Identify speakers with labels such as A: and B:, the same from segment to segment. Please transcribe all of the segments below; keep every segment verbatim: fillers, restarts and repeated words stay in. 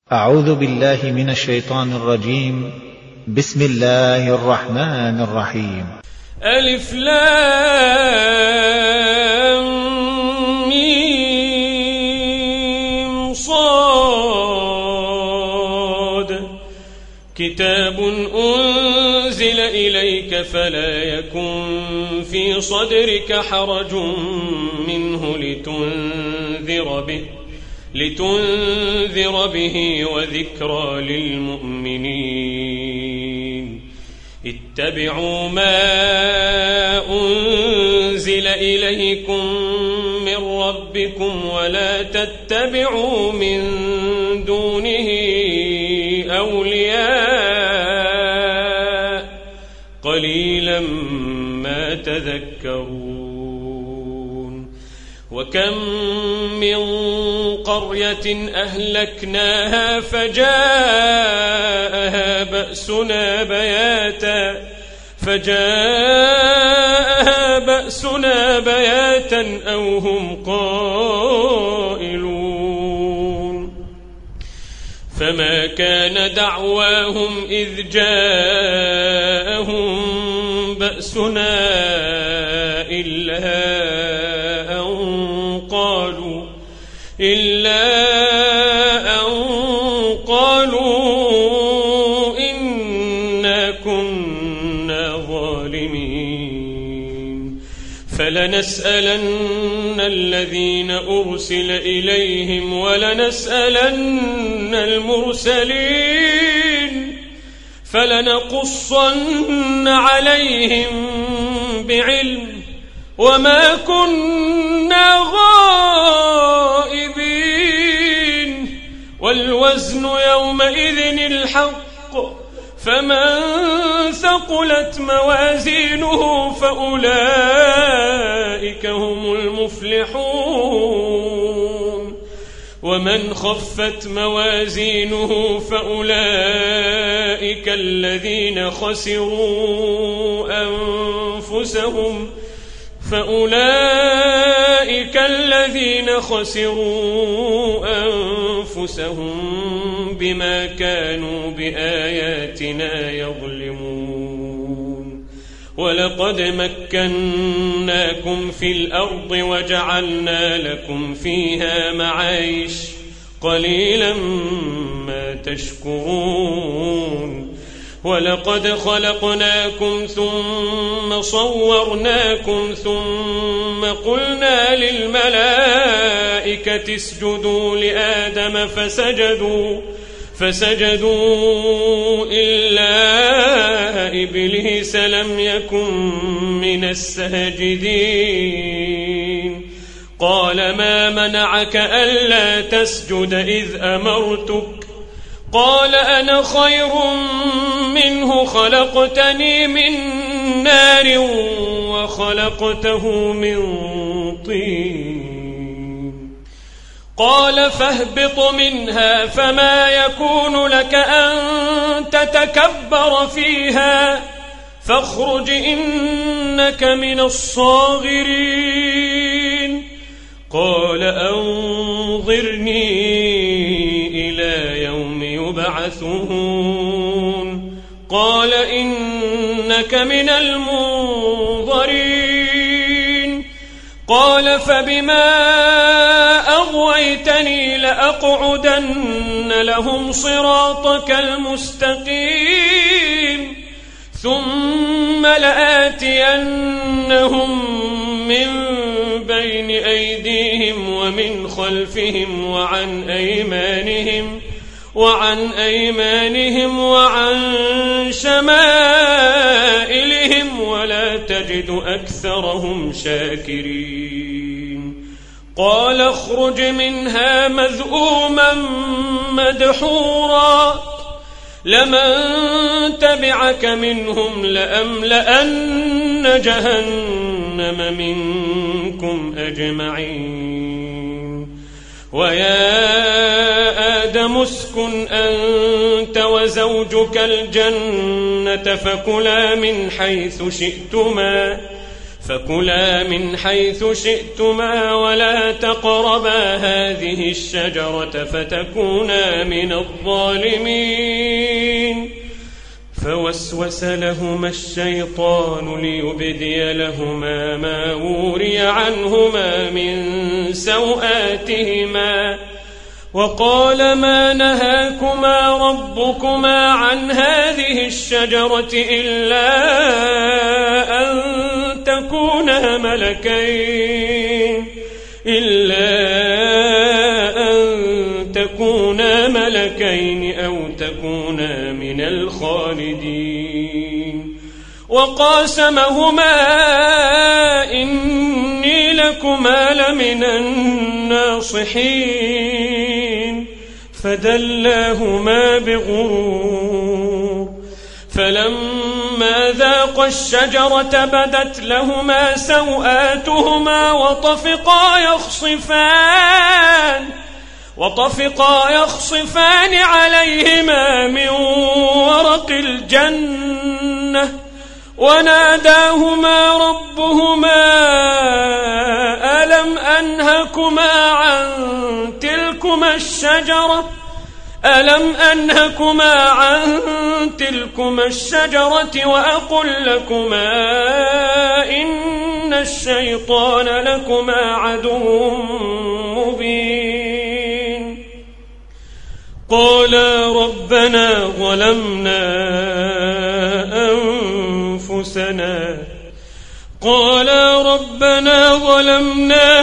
A: أعوذ بالله من الشيطان الرجيم. بسم الله الرحمن الرحيم.
B: ألف لام ميم صاد كتاب أنزل إليك فلا يكن في صدرك حرج منه لتنذر به لتنذر به وذكرى للمؤمنين. اتبعوا ما أنزل إليكم من ربكم ولا تتبعوا من دونه أولياء قليلا ما تذكرون. وكم من قرية أهلكناها فجاءها بأسنا بياتا فجاءها بأسنا بياتا أو هم قائلون. فما كان دعواهم إذ جاءهم بأسنا إلا إلا أن قالوا إنا كنا ظالمين. فلنسألن الذين أرسل إليهم ولنسألن المرسلين فلنقصن عليهم بعلم وما كنا غائبين. والوزن يومئذ الحق فمن ثقلت موازينه فأولئك هم المفلحون. ومن خفت موازينه فأولئك الذين خسروا أنفسهم فأولئك الذين خسروا أنفسهم بما كانوا بآياتنا يظلمون. ولقد مكناكم في الأرض وجعلنا لكم فيها معايش قليلا ما تشكرون. ولقد خلقناكم ثم صورناكم ثم قلنا للملائكة اسجدوا لآدم فسجدوا فسجدوا إلا إبليس لم يكن من الساجدين. قال ما منعك ألا تسجد إذ أمرتك؟ قال أنا خير منه خلقتني من نار وخلقته من طين. قال فاهبط منها فما يكون لك أن تتكبر فيها فاخرج إنك من الصاغرين. قال أنظرني إلى يوم يبعثون. قال إنك من المنظرين. قال فبما أغويتني لأقعدن لهم صراطك المستقيم ثم لآتينهم من بين أيديهم ومن خلفهم وعن أيمانهم وعن أيمانهم وعن شمائلهم ولا تجد أكثرهم شاكرين. قال اخرج منها مذءوما مدحورا لمن تبعك منهم لأملأن جهنم منكم أجمعين. ويا آدم اسكن أنت وزوجك الجنة فكلا من حيث شئتما فكلا من حيث شئتما ولا تقربا هذه الشجرة فتكونا من الظالمين. فوسوس لهما الشيطان ليبدي لهما ما وري عنهما من سوآتهما وقال ما نهاكما ربكما عن هذه الشجرة إلا أن تكونا ملكين إلا أن تكونا ملكين أو تكونا من الخالدين. وقاسمهما إني لكما لمن الناصحين فدلاهما بغرور. فلما ذاقا الشجرة بدت لهما سوآتهما وطفقا يخصفان وطفقا يخصفان عليهما من ورق الجنة وناداهما ربهما ألم أنهكما عن تلكما الشجرة ألم أنهكما عن تلكما الشجرة وأقل لكما إن الشيطان لكما عدو مبين. قالا ربنا ظلمنا أنفسنا قالا ربنا ظلمنا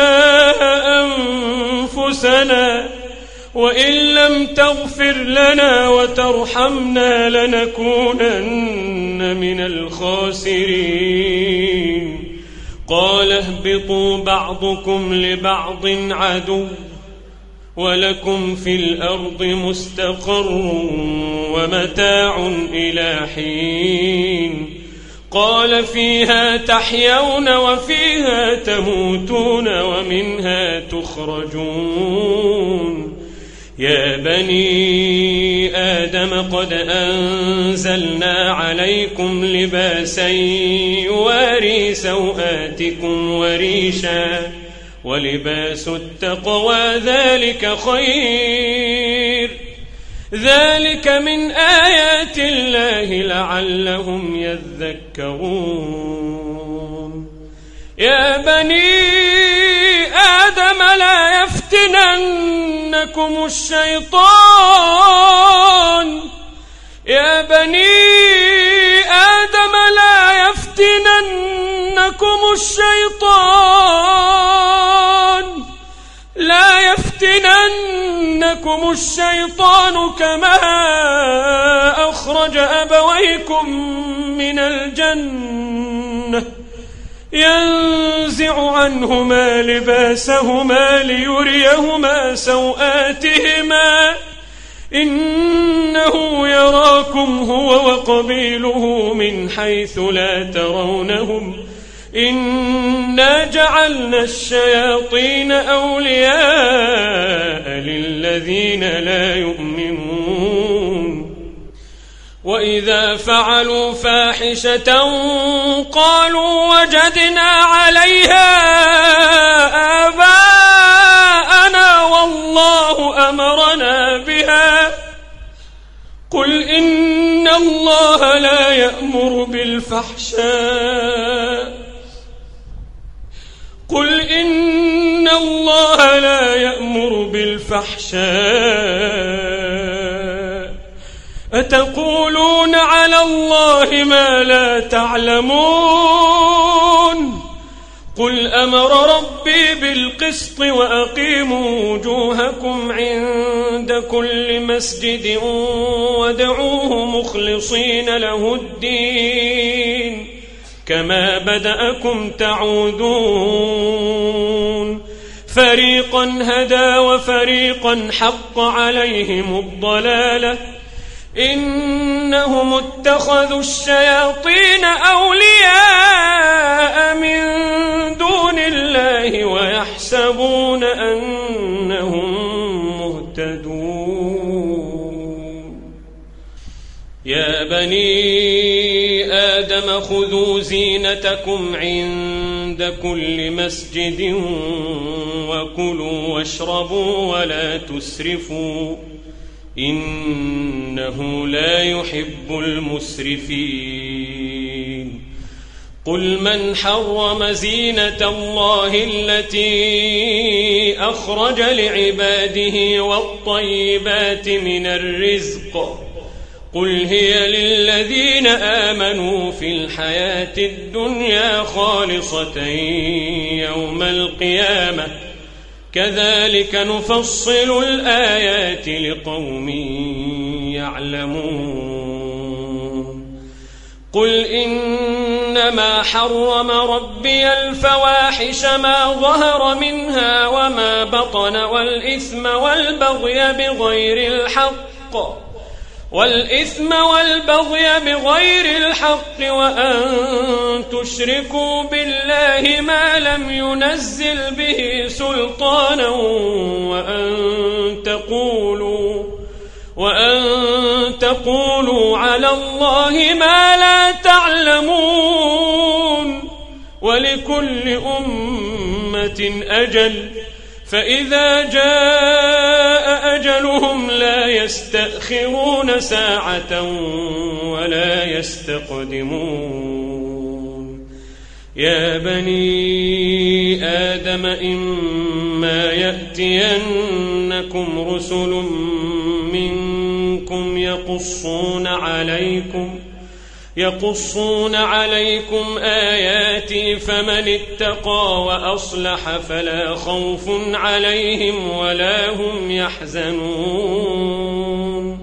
B: أنفسنا وإن لم تغفر لنا وترحمنا لنكونن من الخاسرين. قال اهبطوا بعضكم لبعض عدو ولكم في الأرض مستقر ومتاع إلى حين. قال فيها تحيون وفيها تموتون ومنها تخرجون. يا بني آدم قد أنزلنا عليكم لباسا يواري سوآتكم وريشا ولباس التقوى ذلك خير ذلك من آيات الله لعلهم يذكرون. يا بني آدم لا يفتننكم الشيطان يا بني آدم لا يفتننكم الشيطان لا يفتننكم الشيطان كما أخرج أبويكم من الجنة ينزع عنهما لباسهما ليريهما سوآتهما إنه يراكم هو وقبيله من حيث لا ترونهم إنا جعلنا الشياطين أولياء للذين لا يؤمنون. وإذا فعلوا فاحشة قالوا وجدنا عليها آباءنا والله أمرنا بها قل إن الله لا يأمر بالفحشاء قل إن الله لا يأمر بالفحشاء أتقولون على الله ما لا تعلمون قل أمر ربي بالقسط وأقيموا وجوهكم عند كل مسجد وادعوه مخلصين له الدين كما بدأكم تعودون فريقا هدى وفريقا حق عليهم الضلالة إنهم اتخذوا الشياطين أولياء من دون الله ويحسبون أنهم مهتدون. يا بني آدم خذوا زينتكم عند كل مسجد وكلوا واشربوا ولا تسرفوا إنه لا يحب المسرفين قل من حرم زينة الله التي أخرج لعباده والطيبات من الرزق قل هي للذين آمنوا في الحياة الدنيا خالصة يوم القيامة كذلك نفصل الآيات لقوم يعلمون قل إنما حرم ربي الفواحش ما ظهر منها وما بطن والإثم والبغي بغير الحق والإثم والبغي بغير الحق وأن تشركوا بالله ما لم ينزل به سلطانا وأن تقولوا وأن تقولوا على الله ما لا تعلمون ولكل أمة أجل فإذا جاء أجلهم لا يستأخرون ساعة ولا يستقدمون يا بني آدم إما يأتينكم رسل منكم يقصون عليكم يقصون عليكم آياتي فمن اتقى وأصلح فلا خوف عليهم ولا هم يحزنون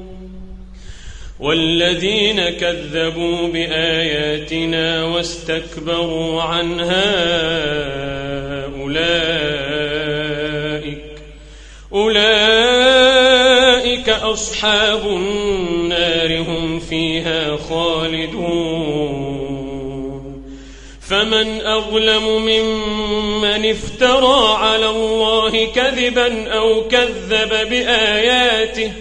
B: والذين كذبوا بآياتنا واستكبروا عنها أولئك أولئك أصحاب النار هم فيها خالدون فمن أظلم ممن افترى على الله كذبا أو كذب بآياته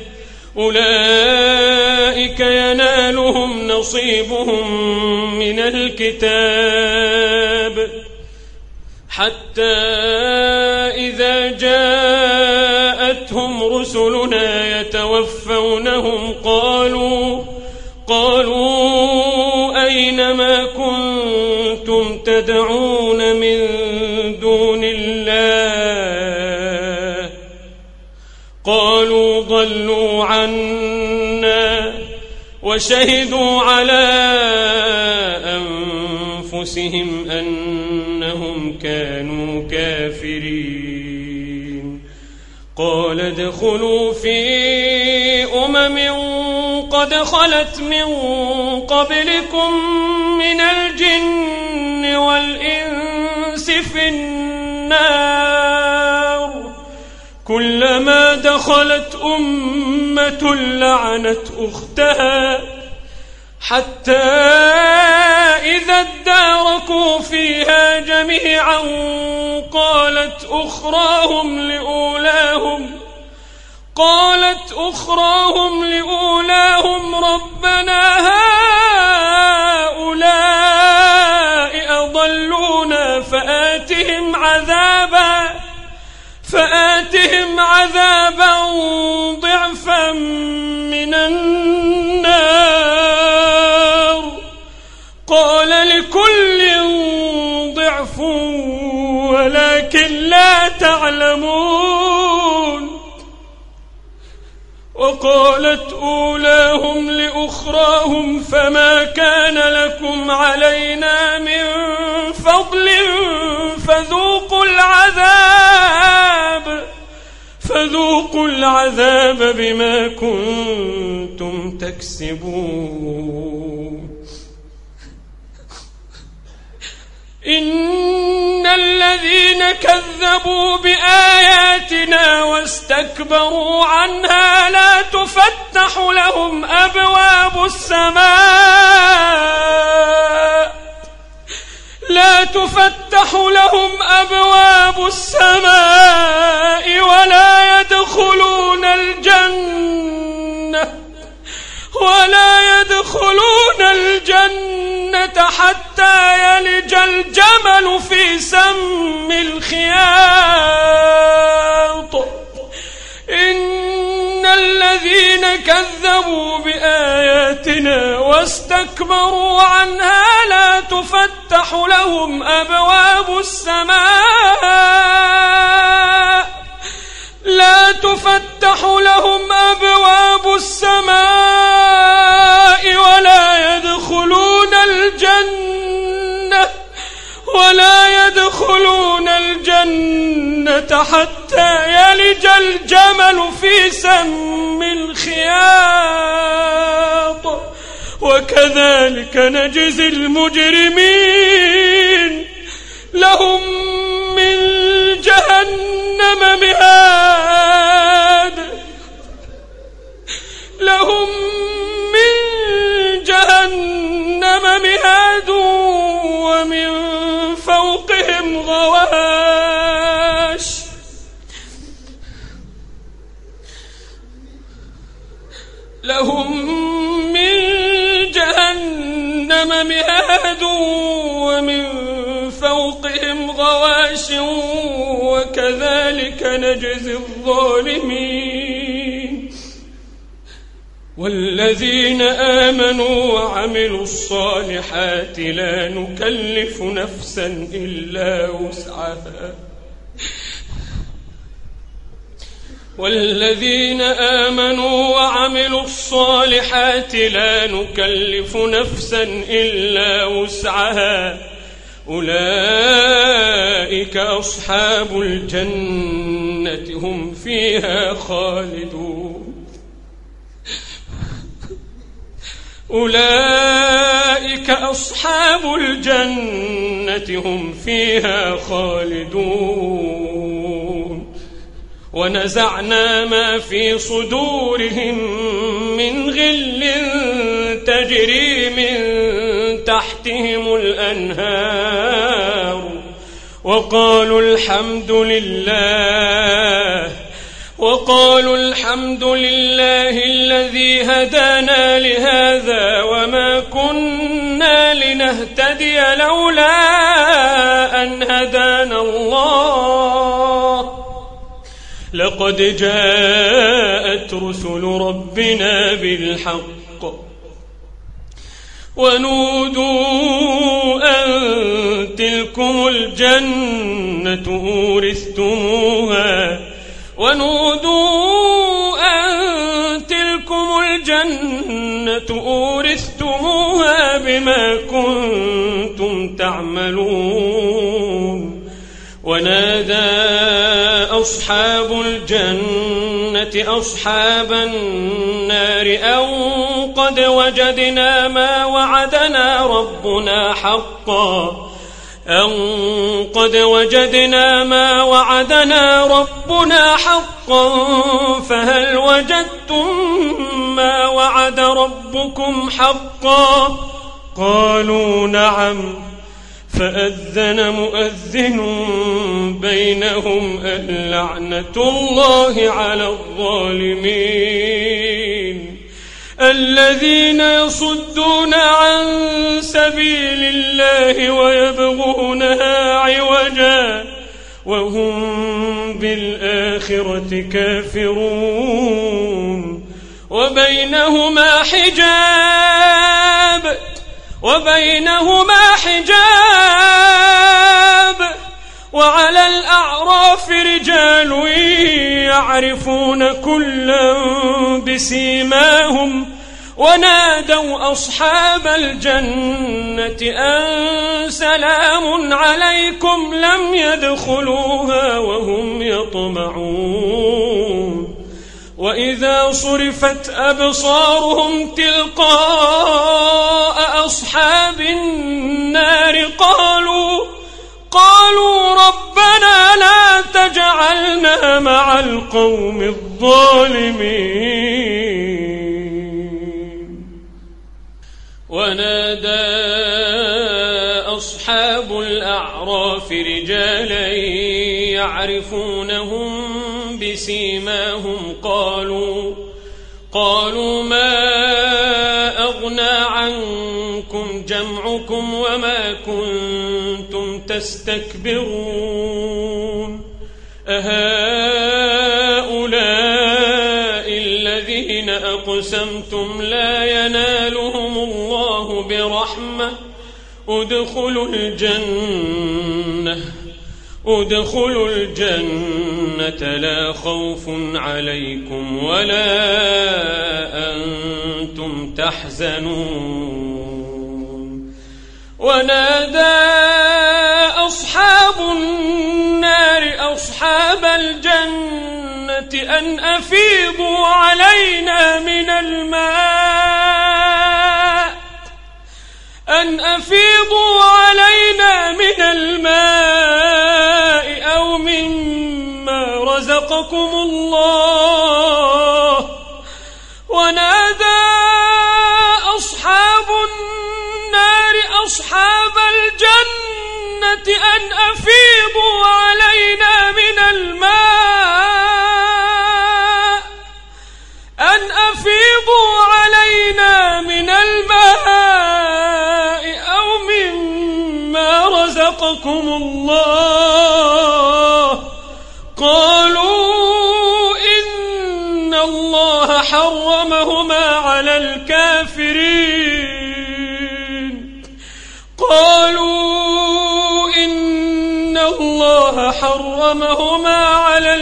B: أولئك ينالهم نصيبهم من الكتاب حتى إذا جاءتهم رسلنا يتوفونهم قالوا قالوا أين ما كنتم تدعون من دون الله قالوا ضلوا عنا وشهدوا على أنفسهم أنهم كانوا كافرين قال ادخلوا في أمم قد خلت من قبلكم من الجن والإنس في النار كلما دخلت أمة لعنت أختها حتى إذا اداركوا فيها جميعا قالت أخراهم لأولاهم قالت أخراهم لأولاهم ربنا هؤلاء أضلونا فآتهم عذابا فآتهم عذابا ضعفا من النار قال لكل ضعف ولكن لا تعلمون وقالت أولاهم لأخراهم فما كان لكم علينا من فضل فذوقوا العذاب فذوقوا العذاب بما كنتم تكسبون إن الذين كذبوا بآياتنا واستكبروا عنها لا تفتح لهم أبواب السماء لا تفتح لهم أبواب السماء ولا يدخلون الجنة ولا يدخلون الجنة الجنة حتى يلج الجمل في سم الخياط إن الذين كذبوا بآياتنا واستكبروا عنها لا تفتح لهم أبواب السماء لا تفتح لهم أبواب السماء ولا يدخلون الجنة ولا يدخلون الجنة حتى يلج الجمل في سم الخياط وكذلك نجزي المجرمين لهم من جهنم مهاد لهم من جهنم مهاد ومن فوقهم غواش لهم من جهنم مهاد ومن فوقهم غواش وكذلك نجزي الظالمين والذين آمنوا وعملوا الصالحات لا نكلف نفسا إلا وسعها والذين آمنوا وعملوا الصالحات لا نكلف نفسا إلا وسعها أولئك أصحاب الجنة هم فيها خالدون أولئك أصحاب الجنة هم فيها خالدون ونزعنا ما في صدورهم من غل تجري من تحتهم الأنهار وقالوا الحمد لله وقالوا الحمد لله الذي هدانا لهذا وما كنا لنهتدي لولا أن هدانا الله لقد جاءت رسل ربنا بالحق ونودوا أن تلكم الجنة أورثتموها ونودوا أن تلكم الجنة أورثتموها بما كنتم تعملون ونادى أصحاب الجنة أصحاب النار أن قد وجدنا ما وعدنا ربنا حقا أن قد وجدنا ما وعدنا ربنا حقا فهل وجدتم ما وعد ربكم حقا قالوا نعم فأذن مؤذن بينهم اللعنة الله على الظالمين الذين يصدون عن سبيل الله ويبغونها عوجا وهم بالآخرة كافرون وبينهما حجاب وبينهما حجاب وعلى الأعراف رجال يعرفون كلا بسيماهم ونادوا أصحاب الجنة أن سلام عليكم لم يدخلوها وهم يطمعون وإذا صرفت أبصارهم تلقاء أصحاب النار قالوا قالوا ربنا لا تجعلنا مع القوم الظالمين ونادى أصحاب الأعراف رجالا يعرفونهم بسيماهم قالوا قالوا ما أغنى عنكم جمعكم وما كنتم تستكبرون أهؤلاء الذين أقسمتم لا ينالهم الله برحمة ادخلوا الجنة ادخلوا الجنة لا خوف عليكم ولا أنتم تحزنون ونادى أصحاب النار أصحاب الجنة أن أفيضوا علينا من الماء أن أفيضوا علينا من الماء أو مما رزقكم الله ونادى أصحاب النار أصحاب الجنة أن أفيضوا علينا من الماء أن أفيضوا علينا من الماء أو مما رزقكم الله قالوا إن الله حرمهما على الكافرين قالوا إن الله حرمهما على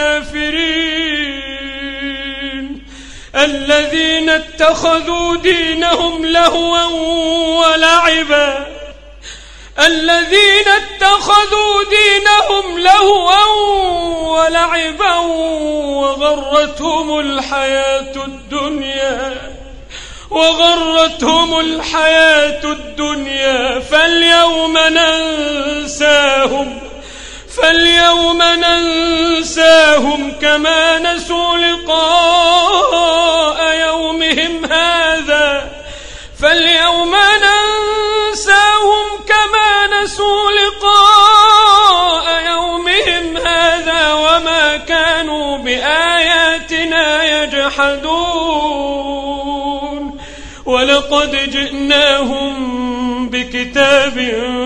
B: الكافرين الذين اتخذوا دينهم لهوا ولعبا الذين اتخذوا دينهم لهوا ولعبا وغرتهم الحياة الدنيا وغرتهم الحياة الدنيا فاليوم ننساهم فاليوم ننساهم كما نسوا لقاء يومهم هذا فاليوم ننساهم كما نسوا لقاء يومهم هذا وما كانوا بآياتنا يجحدون ولقد جئناهم بكتاب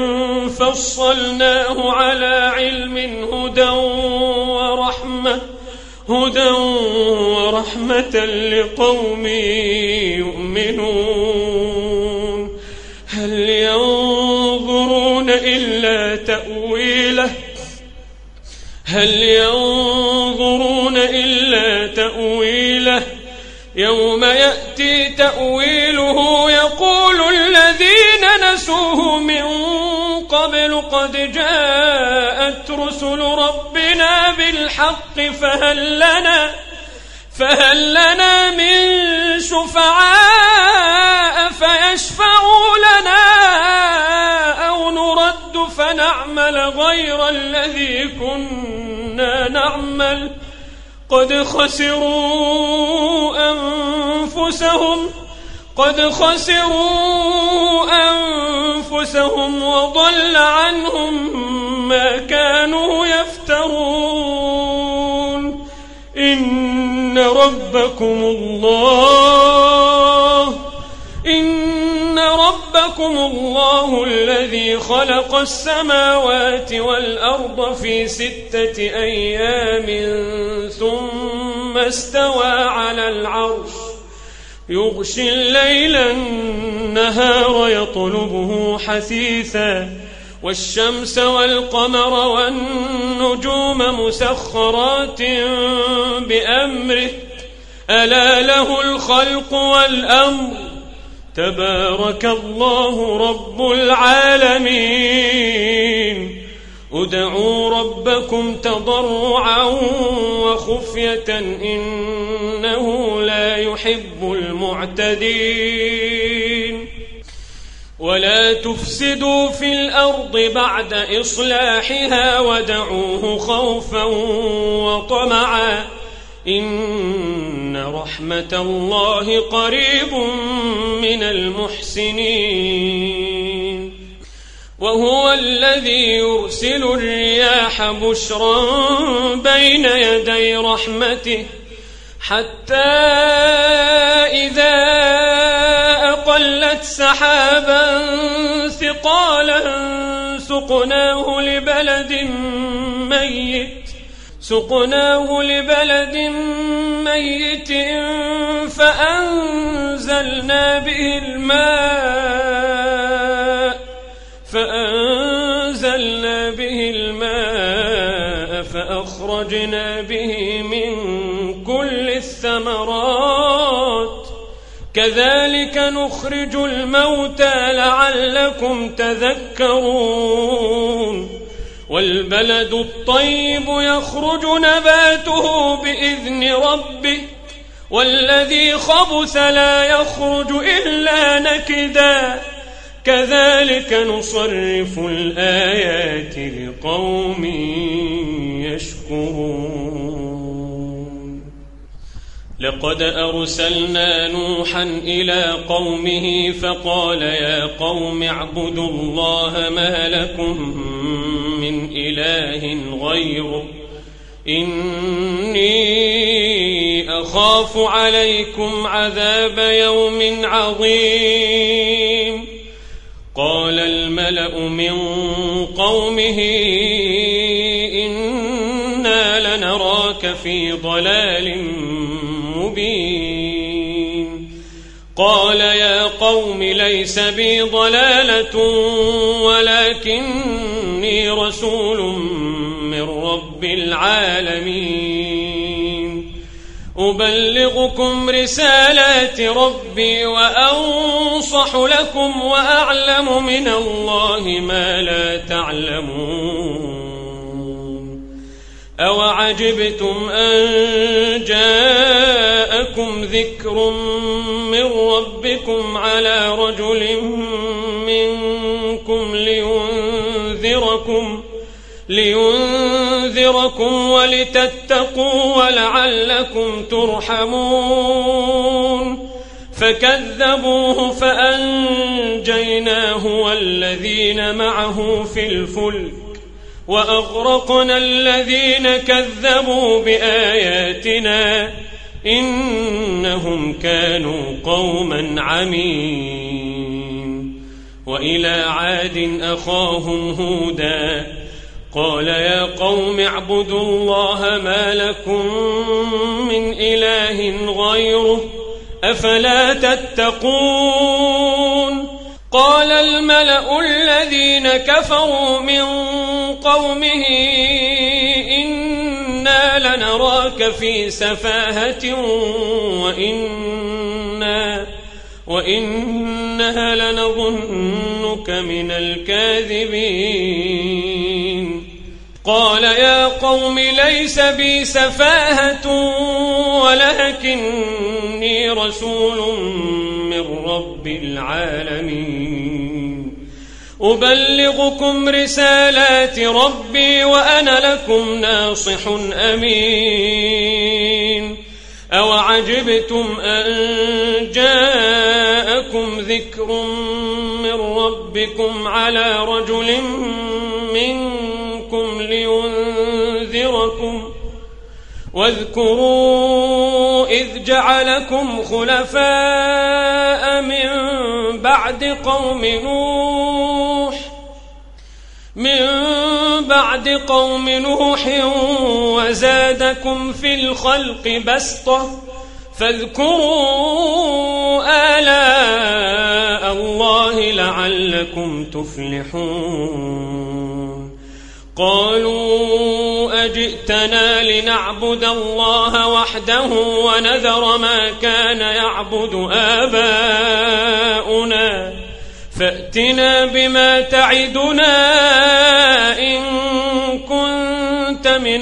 B: فصلناه على علم هدى ورحمة هدى ورحمة لقوم يؤمنون هل ينظرون إلا تأويله هل ينظرون إلا تأويله يوم يأتي تأويله يقول الذين نسوه من قبل قد جاءت رسل ربنا بالحق فهل لنا فهل لنا من شفعاء فيشفعوا لنا أو نرد فنعمل غير الذي كنا نعمل قد خسروا أنفسهم قد خسروا أنفسهم وضل عنهم ما كانوا يفترون إن ربكم الله إن ربكم الله الذي خلق السماوات والأرض في ستة أيام ثم استوى على العرش يغشي الليل النهار يطلبه حثيثا والشمس والقمر والنجوم مسخرات بأمره ألا له الخلق والأمر تبارك الله رب العالمين ادعوا ربكم تضرعا وخفية إنه لا يحب المعتدين ولا تفسدوا في الأرض بعد إصلاحها ودعوه خوفا وطمعا إن رحمة الله قريب من المحسنين وهو الذي يرسل الرياح بشرا بين يدي رحمته حتى إذا أقلت سحابا مثقالا سقناه لبلد ميت سقناه لبلد ميت فأنزلنا به الماء فأنزلنا به الماء فأخرجنا به من كل الثمرات كذلك نخرج الموتى لعلكم تذكرون والبلد الطيب يخرج نباته بإذن ربه والذي خبث لا يخرج إلا نكدا كذلك نصرف الآيات لقوم يشكرون لقد أرسلنا نوحا إلى قومه فقال يا قوم اعبدوا الله ما لكم من إله غيره إني أخاف عليكم عذاب يوم عظيم قال الملأ من قومه إنا لنراك في ضلال مبين قال يا قوم ليس بي ضلالة ولكني رسول من رب العالمين أبلغكم رسالات ربي وأنصح لكم وأعلم من الله ما لا تعلمون أوعجبتم أن جاءكم ذكر من ربكم على رجل منكم لينذركم لينذركم ولتتقوا ولعلكم ترحمون فكذبوه فأنجيناه والذين معه في الفلك وأغرقنا الذين كذبوا بآياتنا إنهم كانوا قوما عمين وإلى عاد أخاهم هودا قال يا قوم اعبدوا الله ما لكم من إله غيره أفلا تتقون قال الملأ الذين كفروا من قومه إنا لنراك في سفاهة وإنا وإنها لنظنك من الكاذبين قال يا قوم ليس بي سفاهة ولكني رسول من رب العالمين أبلغكم رسالات ربي وأنا لكم ناصح أمين أوعجبتم أن جاءكم ذكر من ربكم على رجل منكم لينذركم واذكروا إذ جعلكم خلفاء من بعد قوم نوح من بعد قوم نوح وزادكم في الخلق بسطة فاذكروا آلاء الله لعلكم تفلحون قالوا أجئتنا لنعبد الله وحده ونذر ما كان يعبد آباؤنا فأتنا بما تعدنا إن كنت من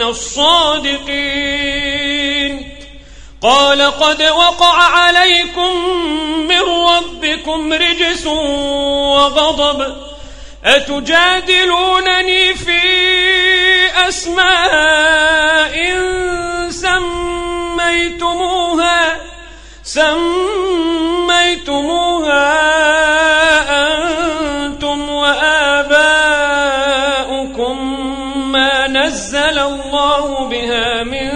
B: الصادقين قال قد وقع عليكم من ربكم رجس وغضب أتجادلونني في أسماء سميتموها سميتموها أنتم وآباؤكم ما نزل الله بها من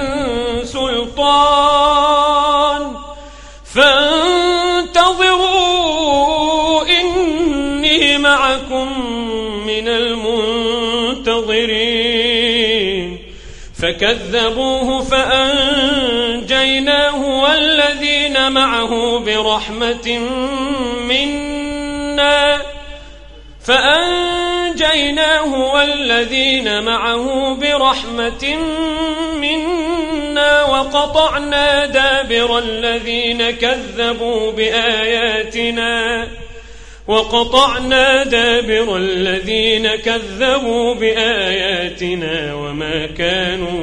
B: سلطان فانتظروا إني معكم من المنتظرين فكذبوه فأنجيناه والذين معه برحمة منا فأنجيناه والذين معه برحمة منا وقطعنا دابر الذين كذبوا بآياتنا وقطعنا دابر الذين كذبوا بآياتنا وما كانوا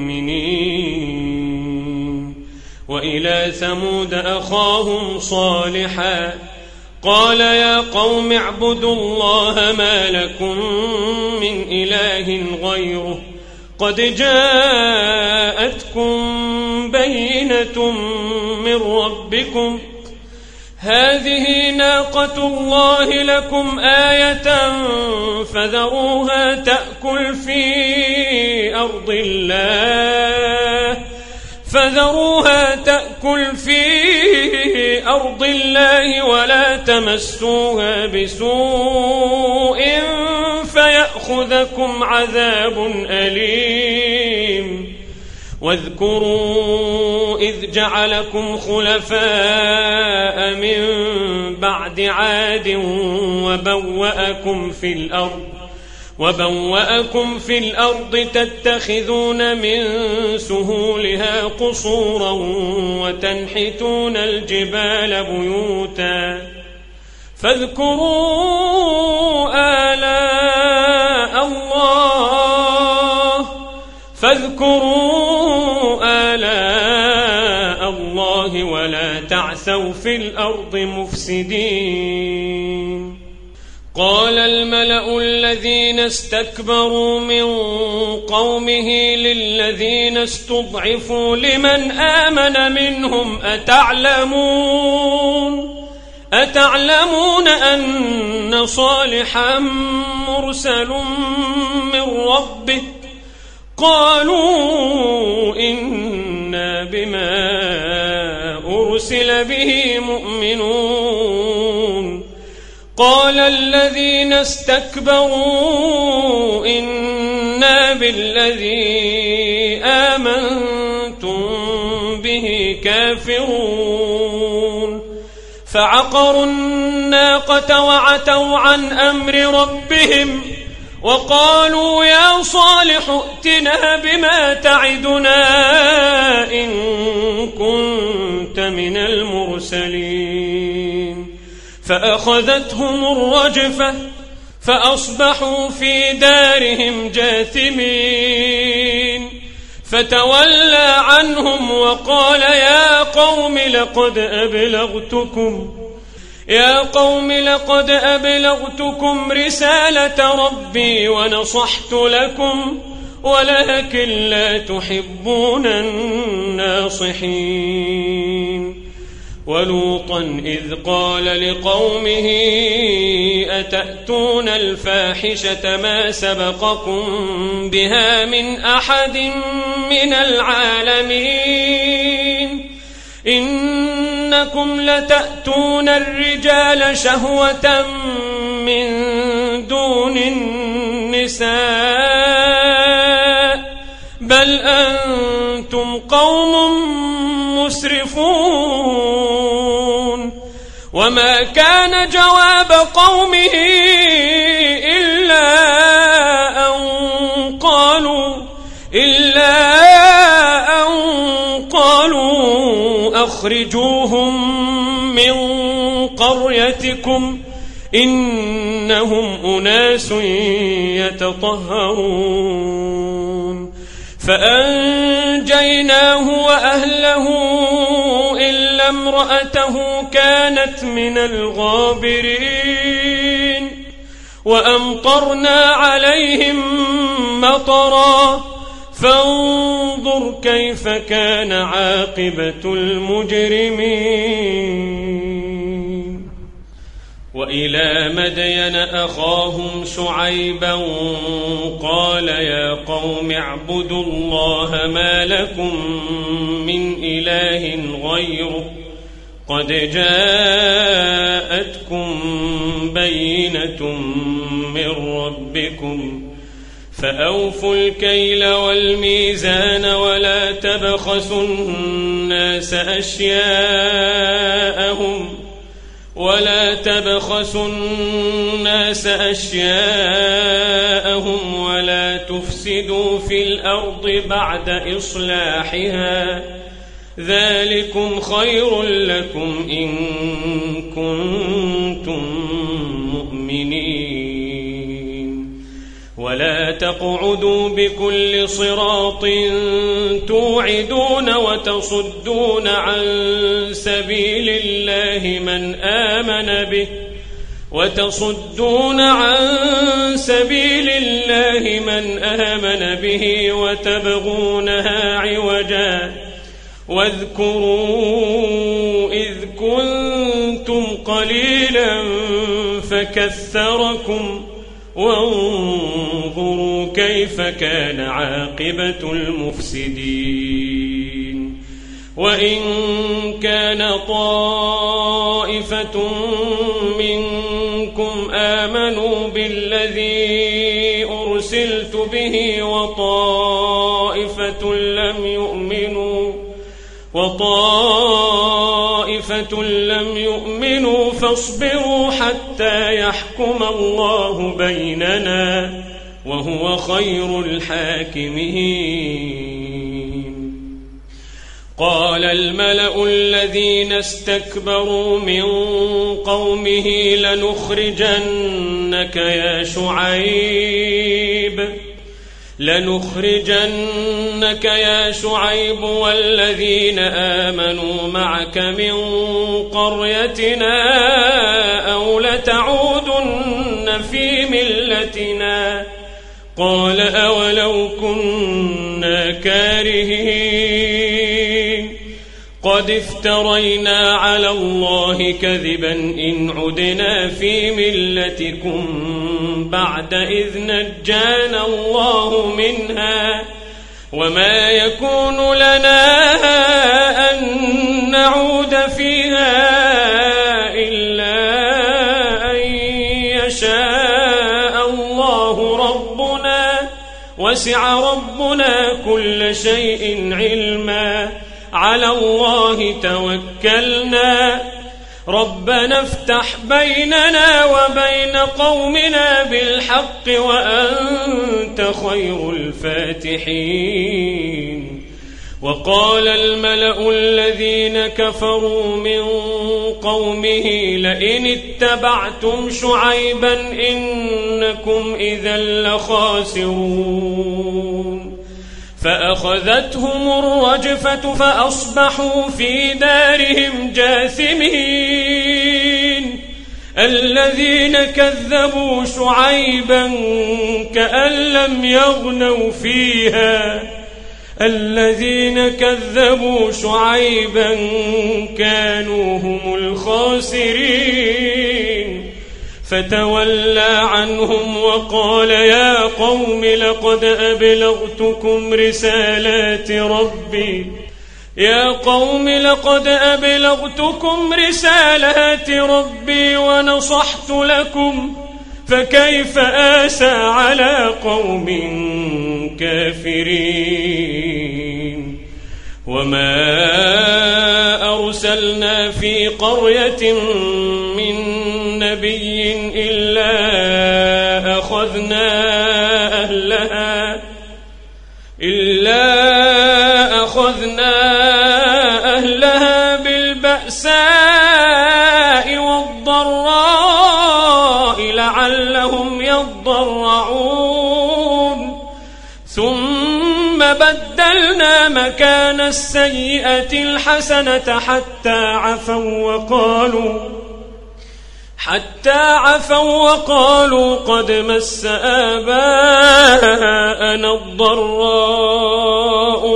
B: مؤمنين. وإلى ثمود أخاهم صالحا قال يا قوم اعبدوا الله ما لكم من إله غيره قد جاءتكم بينة من ربكم هذه ناقة الله لكم آية فذروها تأكل في أرض الله فذروها تأكل في أرض الله ولا تمسوها بسوء فيأخذكم عذاب أليم. واذكروا إذ جعلكم خلفاء من بعد عاد وبوأكم في الأرض وبوأكم في الأرض تتخذون من سهولها قصورا وتنحتون الجبال بيوتا فاذكروا آلاء الله فاذكروا آلاء الله ولا تعثوا في الأرض مفسدين. قال الملأ الذين استكبروا من قومه للذين استضعفوا لمن آمن منهم أتعلمون أتعلمون أن صالحا مرسل من ربه قالوا إنا بما أرسل به مؤمنون. قال الذين استكبروا إنا بالذي آمنتم به كافرون فعقروا الناقة وعتوا عن أمر ربهم وقالوا يا صالح ائتنا بما تعدنا إن كنت من المرسلين فأخذتهم الرجفة فأصبحوا في دارهم جاثمين فتولى عنهم وقال يا قوم لقد أبلغتكم يا قوم لقد أبلغتكم رسالة ربي ونصحت لكم ولكن لا تحبون الناصحين. ولوطا إذ قال لقومه أتأتون الفاحشة ما سبقكم بها من أحد من العالمين إنكم لتأتون الرجال شهوة من دون النساء بل أنتم قوم مسرفون. وما كان جواب قومه إلا أن قالوا إلا أن قالوا أخرجوهم من قريتكم إنهم أناس يتطهرون. فأنجيناه وأهله إلا امرأته كانت من الغابرين وأمطرنا عليهم مطرا فانظر كيف كان عاقبة المجرمين. وإلى مدين أخاهم شعيبا قال يا قوم اعبدوا الله ما لكم من إله غيره قد جاءتكم بينة من ربكم فأوفوا الكيل والميزان ولا تبخسوا الناس أشياءهم ولا تبخسوا الناس أشياءهم ولا تفسدوا في الأرض بعد إصلاحها ذلكم خير لكم إن كنتم مؤمنين ولا تقعدوا بكل صراط توعدون وتصدون عن سبيل الله من آمن به وتصدون عن سبيل الله من آمن به وتبغونها عوجا واذكروا إذ كنتم قليلا فكثركم وانظروا كيف كان عاقبة المفسدين وإن كان طائفة منكم آمنوا بالذي أرسلت به وطائفة لم يؤمنوا وطائفة لم يؤمنوا فاصبروا حتى يحكم الله بيننا وهو خير الحاكمين. قال الملأ الذين استكبروا من قومه لنخرجنك يا شعيب لنخرجنك يا شعيب والذين آمنوا معك من قريتنا أو لتعودن في ملتنا قال أولو كنا كارهين قد افترينا على الله كذبا إن عدنا في ملتكم بعد إذ نجانا الله منها وما يكون لنا أن نعود فيها إلا أن يشاء الله ربنا وسع ربنا كل شيء علما على الله توكلنا ربنا افتح بيننا وبين قومنا بالحق وأنت خير الفاتحين. وقال الملأ الذين كفروا من قومه لئن اتبعتم شعيبا إنكم إذا لخاسرون فأخذتهم الرجفة فأصبحوا في دارهم جاثمين. الذين كذبوا شعيبا كأن لم يغنوا فيها الذين كذبوا شعيبا كانوا هم الخاسرين. فتولى عنهم وقال يا قوم لقد أبلغتكم رسالات ربي يا قوم لقد أبلغتكم رسالات ربي ونصحت لكم فكيف آسى على قوم كافرين. وما أرسلنا في قرية من نبي إلا أخذنا أهلها إلا أخذنا أهلها بالبأساء والضراء لعلهم يضرعون ثم بدلنا مكان السيئة الحسنة حتى عفوا وقالوا حتى عفوا وقالوا قد مس آباءنا الضراء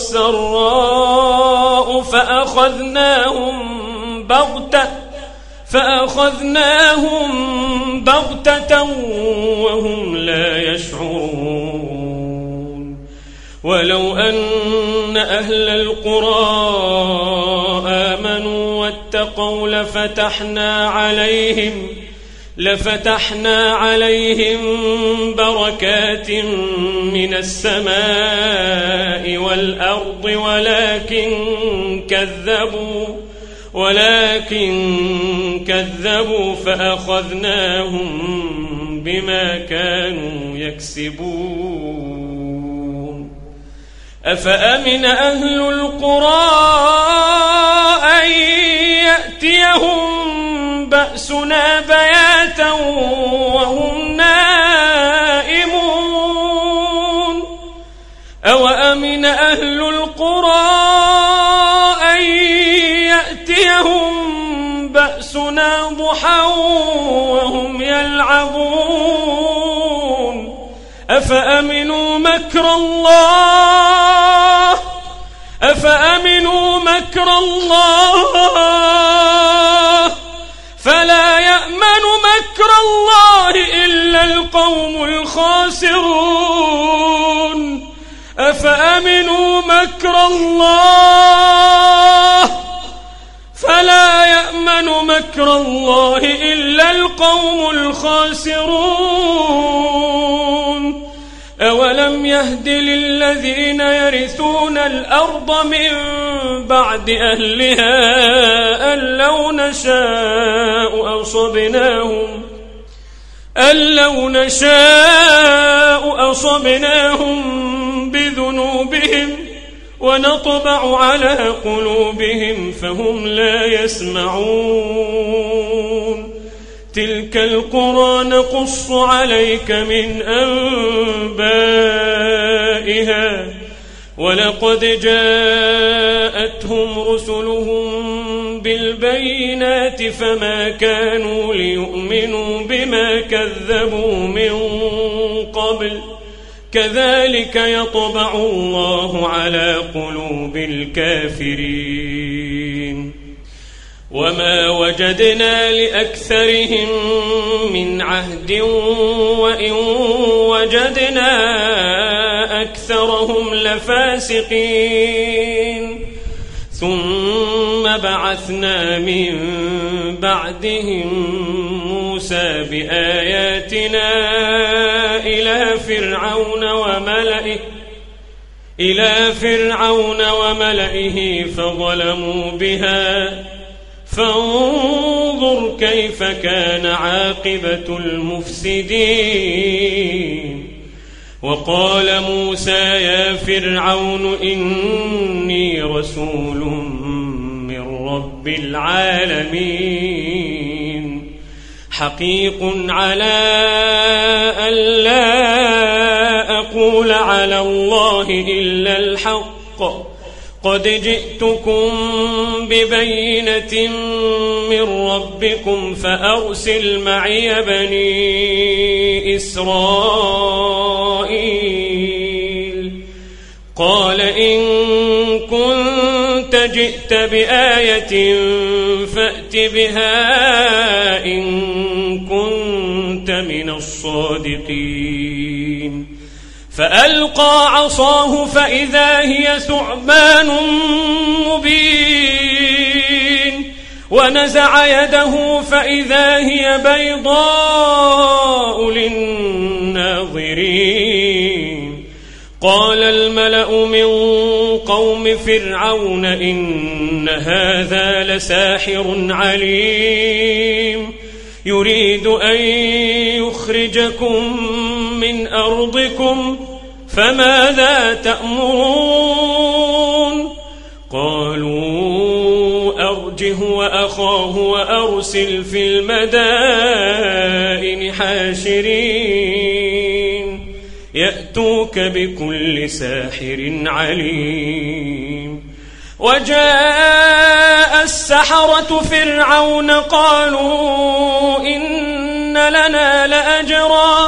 B: والسراء فأخذناهم بغتة فأخذناهم بغتة وهم لا يشعرون. ولو أن أهل القرى آمنوا واتقوا لفتحنا عليهم لفتحنا عليهم بركات من السماء والأرض ولكن كذبوا ولكن كذبوا فأخذناهم بما كانوا يكسبون. أفأمن أهل القرى أن يأتيهم بأسنا بياتا وهم نائمون. أوأمن أهل القرى أن يأتيهم بأسنا ضحى وهم يلعبون. أفأمنوا مكر الله أفأمنوا مكر الله فلا يأمن مكر الله إلا القوم الخاسرون. أفأمنوا مكر الله فلا يأمن مكر الله إلا القوم الخاسرون. أولم يهد للذين يرثون الأرض من بعد أهلها أن لو نشاء أصبناهم أن لو نشاء أصبناهم بذنوبهم ونطبع على قلوبهم فهم لا يسمعون. تلك القرى نقص عليك من أنبائها ولقد جاءتهم رسلهم بالبينات فما كانوا ليؤمنوا بما كذبوا من قبل كذلك يطبع الله على قلوب الكافرين. وما وجدنا لأكثرهم من عهد وإن وجدنا أكثرهم لفاسقين. ثم بعثنا من بعدهم موسى بآياتنا إلى فرعون وملئه إلى فرعون وملئه فظلموا بها فانظر كيف كان عاقبة المفسدين. وقال موسى يا فرعون إني رسول من رب العالمين حقيق على ألا أقول على الله إلا الحق قد جئتكم ببينة من ربكم فأرسل معي بني إسرائيل. قال إن كنت جئت بآية فأت بها إن كنت من الصادقين. فألقى عصاه فإذا هي ثعبان مبين ونزع يده فإذا هي بيضاء للناظرين. قال الملأ من قوم فرعون إن هذا لساحر عليم يريد أن يخرجكم من أرضكم فماذا تأمرون؟ قالوا أرجه وأخاه وأرسل في المدائن حاشرين يأتوك بكل ساحر عليم. وجاء السحرة فرعون قالوا إن لنا لأجرا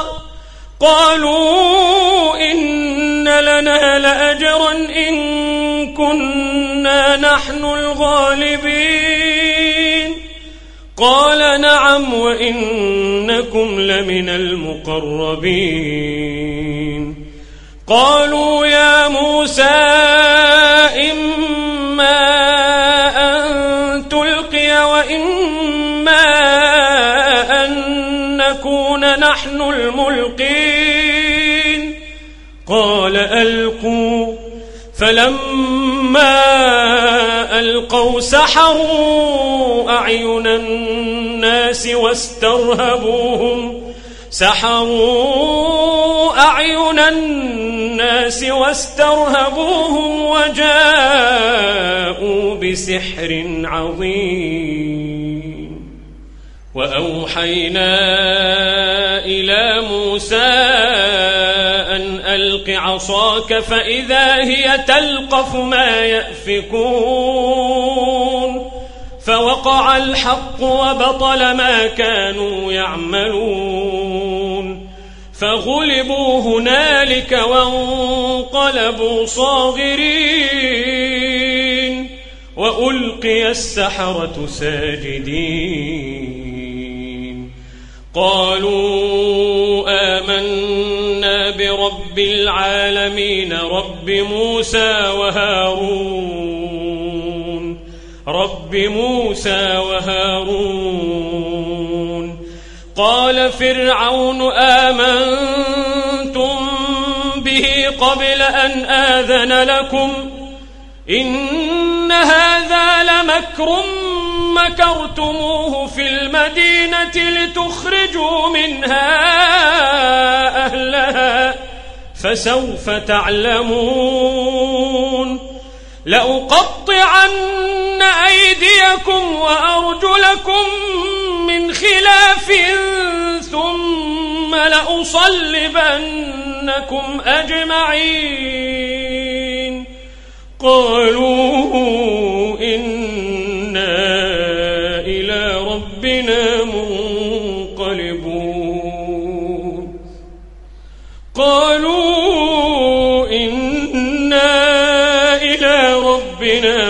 B: قالوا إن لنا لأجرا إن كنا نحن الغالبين. قال نعم وإنكم لمن المقربين. قالوا يا موسى إما أن تلقي وإما أن نكون نحن الملقين قال ألقوا فلما ألقوا سحروا أعين الناس واسترهبوهم سحروا أعين الناس واسترهبوهم وجاءوا بسحر عظيم وأوحينا إلى موسى أن ألق عصاك فإذا هي تلقف ما يأفكون فوقع الحق وبطل ما كانوا يعملون فغلبوا هنالك وانقلبوا صاغرين وألقي السحرة ساجدين قالوا آمنا برب العالمين رب موسى وهارون رب موسى وهارون قال فرعون آمنتم به قبل أن آذن لكم إن هذا لمكر مكرتموه في المدينة لتخرجوا منها أهلها فسوف تعلمون لأقطعن أيديكم وأرجلكم من خلاف ثم لأصلبنكم أجمعين قالوا إنا إلى ربنا منقلبون قالوا إنا إلى ربنا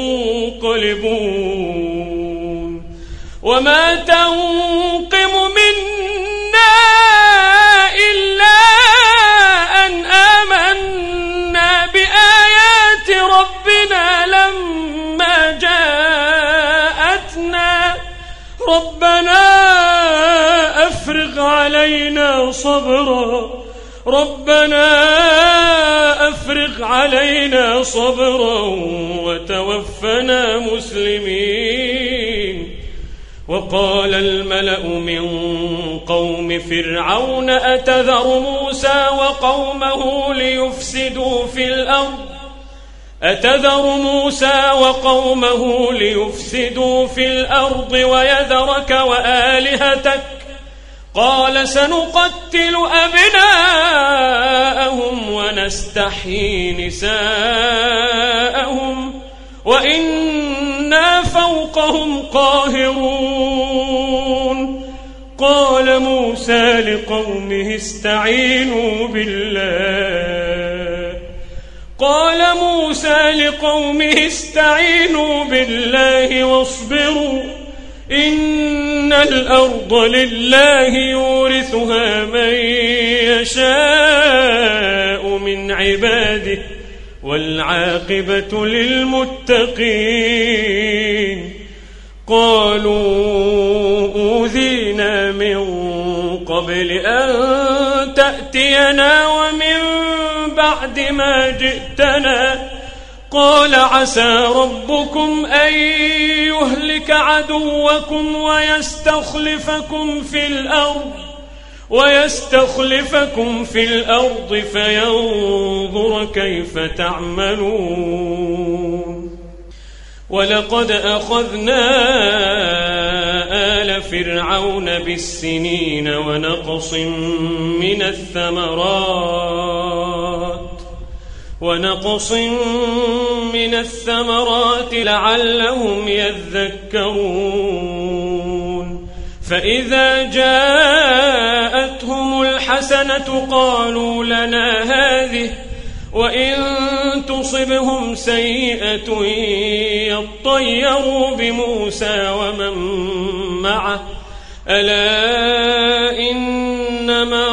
B: منقلبون وما تنقم منا إلا أن آمنا بآيات ربنا لما جاءتنا ربنا أفرغ علينا صبرا ربنا أفرغ علينا صبرا وتوفنا مسلمين وقال الملأ من قوم فرعون أتذر موسى وقومه ليفسدوا في الأرض أتذر موسى وقومه ليفسدوا في الأرض ويذرك وآلهتك قال سنقتل أبناءهم ونستحيي نساءهم وإنا فوقهم قاهرون قال موسى لقومه استعينوا بالله قال موسى لقومه استعينوا بالله واصبروا إن الأرض لله يورثها من يشاء من عباده والعاقبة للمتقين قالوا أوذينا من قبل أن تأتينا ومن بعد ما جئتنا قال عسى ربكم أن يهلك عدوكم ويستخلفكم في الأرض ويستخلفكم في الأرض فينظر كيف تعملون ولقد أخذنا آل فرعون بالسنين ونقص من الثمرات ونقص من الثمرات لعلهم يذكرون فإذا جاءتهم الحسنة قالوا لنا هذه وإن تصبهم سيئة يطيروا بموسى ومن معه ألا إنما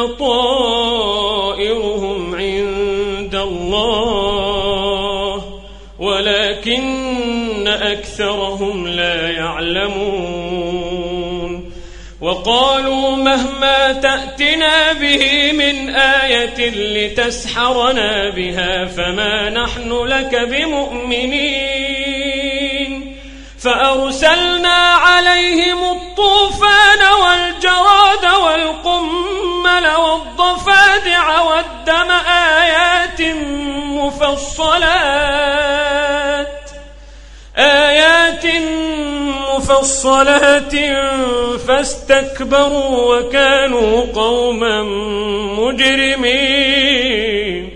B: طائرهم عند الله ولكن أكثرهم لا يعلمون وقالوا مهما تأتنا به من آية لتسحرنا بها فما نحن لك بمؤمنين فأرسلنا عليهم الطوفان والجراد والقمل والضفادع والدم آيات مفصلات آيات مفصلات فاستكبروا وكانوا قوما مجرمين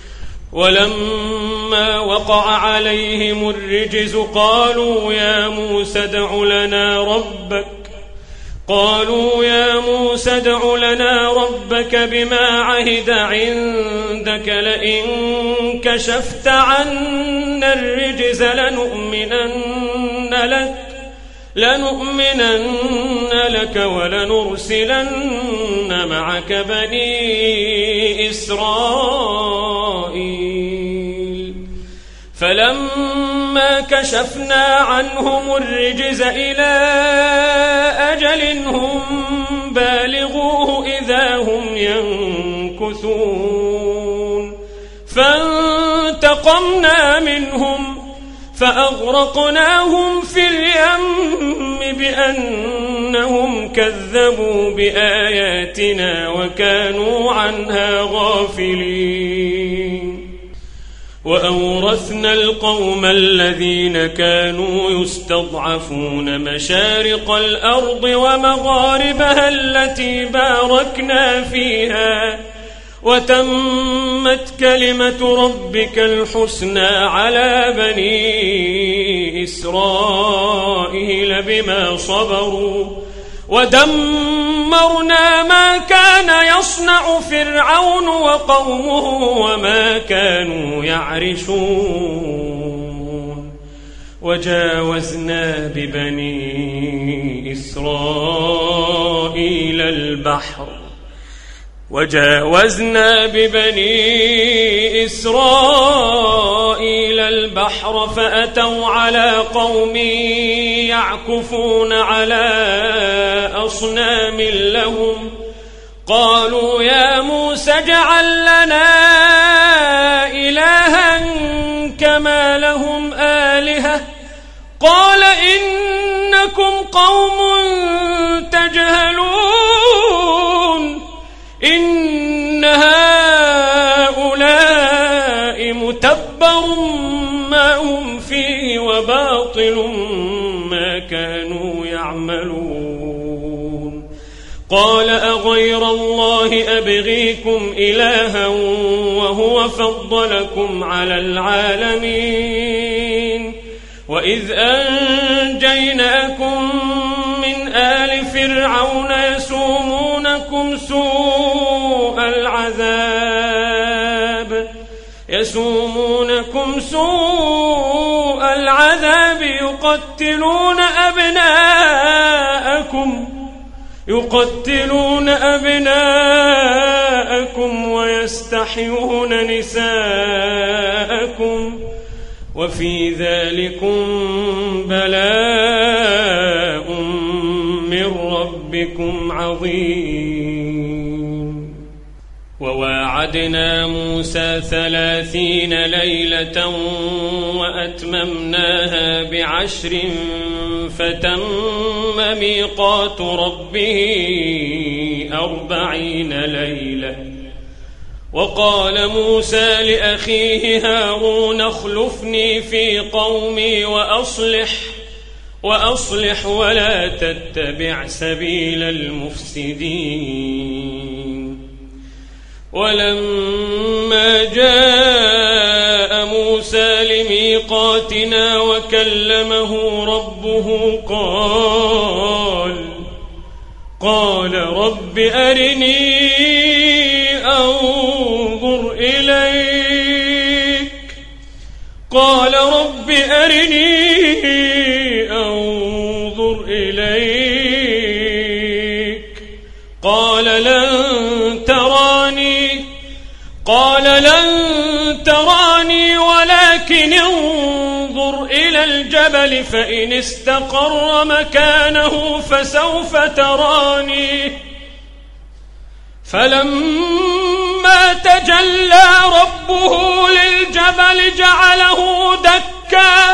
B: ولما وقع عليهم الرجز قالوا يا موسى ادع لنا ربك قالوا يا موسى ادع لنا ربك بما عهد عندك لئن كشفت عنا الرجز لنؤمنن لك لنؤمنن لك ولنرسلن معك بني إسرائيل فلما كشفنا عنهم الرجز إلى أجل هم بالغوه إذا هم ينكثون فانتقمنا منهم فأغرقناهم في اليم بأنهم كذبوا بآياتنا وكانوا عنها غافلين وأورثنا القوم الذين كانوا يستضعفون مشارق الأرض ومغاربها التي باركنا فيها وتمت كلمة ربك الحسنى على بني إسرائيل بما صبروا ودمرنا ما كان يصنع فرعون وقومه وما كانوا يعرشون وجاوزنا ببني إسرائيل البحر وجاوزنا ببني إسرائيل البحر فأتوا على قوم يعكفون على أصنام لهم قالوا يا موسى اجعل لنا إلها كما لهم آلهة قال إنكم قوم تجهلون إن هؤلاء متبر ما هم فيه وباطل ما كانوا يعملون قال أغير الله أبغيكم إلها وهو فضلكم على العالمين وإذ أنجيناكم من آل فرعون يسومونكم سوء العذاب يسومونكم سوء العذاب يقتلون أبناءكم يقتلون أبناءكم ويستحيون نساءكم وفي ذلكم بلاء من ربكم عظيم وواعدنا موسى ثلاثين ليلة وأتممناها بعشر فتم ميقات ربه أربعين ليلة وقال موسى لأخيه هارون اخلفني في قومي وأصلح وأصلح ولا تتبع سبيل المفسدين ولما جاء موسى لميقاتنا وكلمه ربه قال قال رب أرني أنظر إليك قال رب أرني أنظر إليك قال لن تراني قال لن تراني ولكن انظر إلى الجبل الجبل فإن استقر مكانه فسوف تراني فلما تجلى ربه للجبل جعله دكا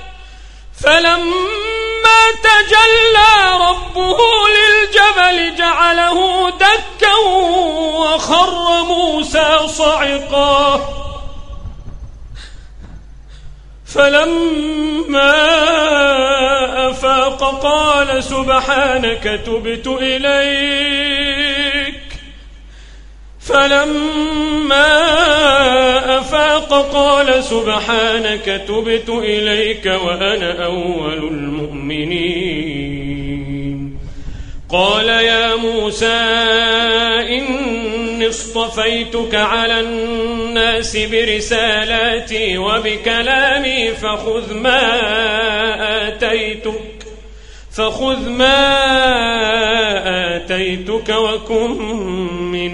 B: فلما تجلى ربه للجبل جعله دكا وخر موسى صعقا فلما أفاق قال سبحانك تبت إليك فلما أفاق قال سبحانك تبت إليك وأنا أول المؤمنين قال يا موسى إني اصطفيتك على الناس برسالاتي وبكلامي فخذ ما آتيتك فخذ ما آتيتك وكن من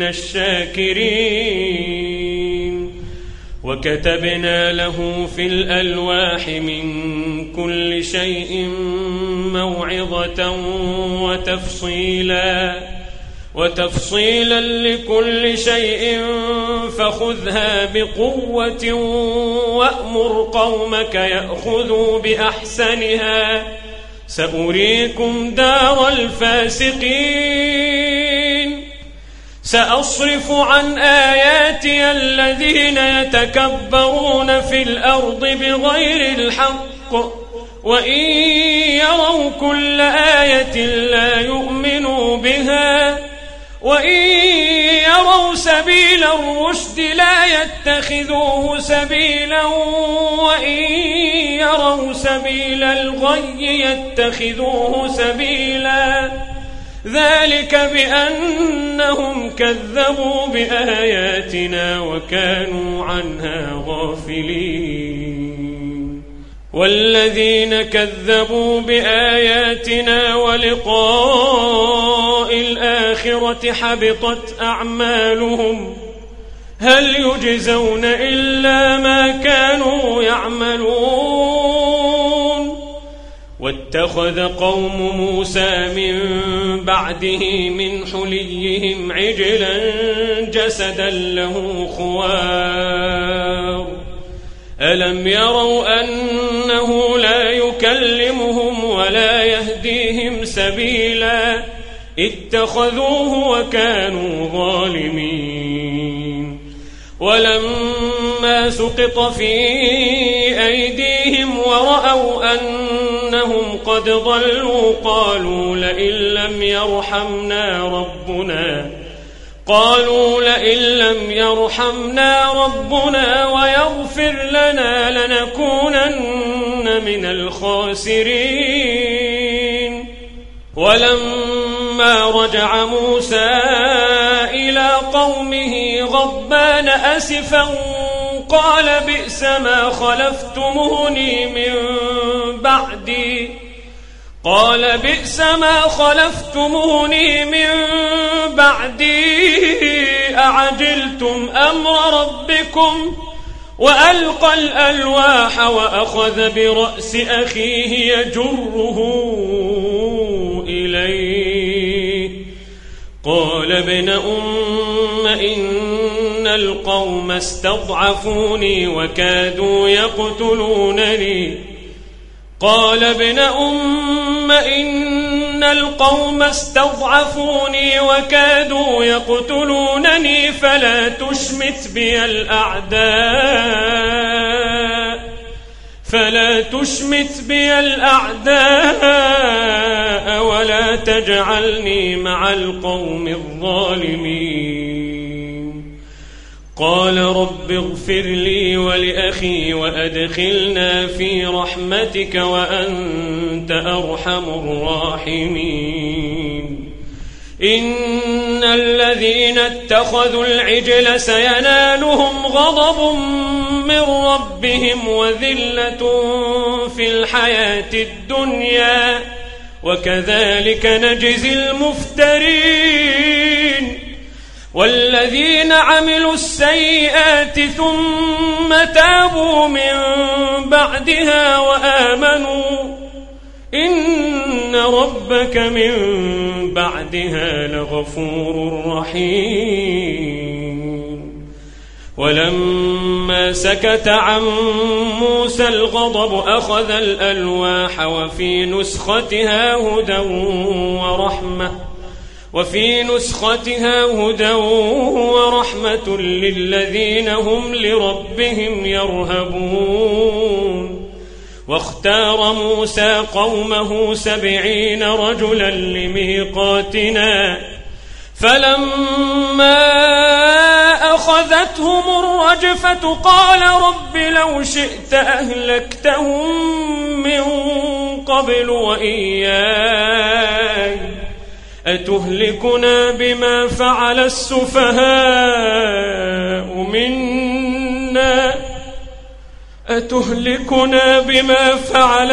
B: الشاكرين وكتبنا له في الألواح من كل شيء موعظة وتفصيلا وتفصيلا لكل شيء فخذها بقوة وأمر قومك يأخذوا بأحسنها سأريكم دار الفاسقين سأصرف عن آياتي الذين يتكبرون في الأرض بغير الحق وإن يروا كل آية لا يؤمنوا بها وإن يروا سبيل الرشد لا يتخذوه سبيلا وإن يروا سبيل الغي يتخذوه سبيلا ذلك بأنهم كذبوا بآياتنا وكانوا عنها غافلين والذين كذبوا بآياتنا ولقاء الآخرة حبطت أعمالهم هل يجزون إلا ما كانوا يعملون واتخذ قوم موسى من بعده من حليهم عجلا جسدا له خوار ألم يروا أنه لا يكلمهم ولا يهديهم سبيلا اتخذوه وكانوا ظالمين ولما سقط في أيديهم ورأوا أنهم قد ضلوا قالوا لئن لم يرحمنا ربنا قالوا لئن لم يرحمنا ربنا ويغفر لنا لنكونن من الخاسرين ولما رجع موسى إلى قومه غضبان أسفا قال بئس ما خلفتموني من بعدي قال بئس ما خلفتموني من بعدي أعجلتم أمر ربكم وألقى الألواح وأخذ برأس أخيه يجره إليه قال ابن أم إن القوم استضعفوني وكادوا يقتلونني قال ابن أم إن القوم استضعفوني وكادوا يقتلونني فلا تشمت بي الأعداء فلا تشمت بي الأعداء ولا تجعلني مع القوم الظالمين قال رب اغفر لي ولأخي وأدخلنا في رحمتك وأنت أرحم الراحمين إن الذين اتخذوا العجل سينالهم غضب من ربهم وذلة في الحياة الدنيا وكذلك نجزي المفترين والذين عملوا السيئات ثم تابوا من بعدها وآمنوا إن ربك من بعدها لغفور رحيم. ولما سكت عن موسى الغضب أخذ الألواح وفي نسختها هدى ورحمة وفي نسختها هدى ورحمة للذين هم لربهم يرهبون. واختار موسى قومه سبعين رجلا لميقاتنا فلما أخذتهم الرجفة قال رب لو شئت أهلكتهم من قبل وإياي أتهلكنا بما فعل السفهاء منا أتهلكنا بما فعل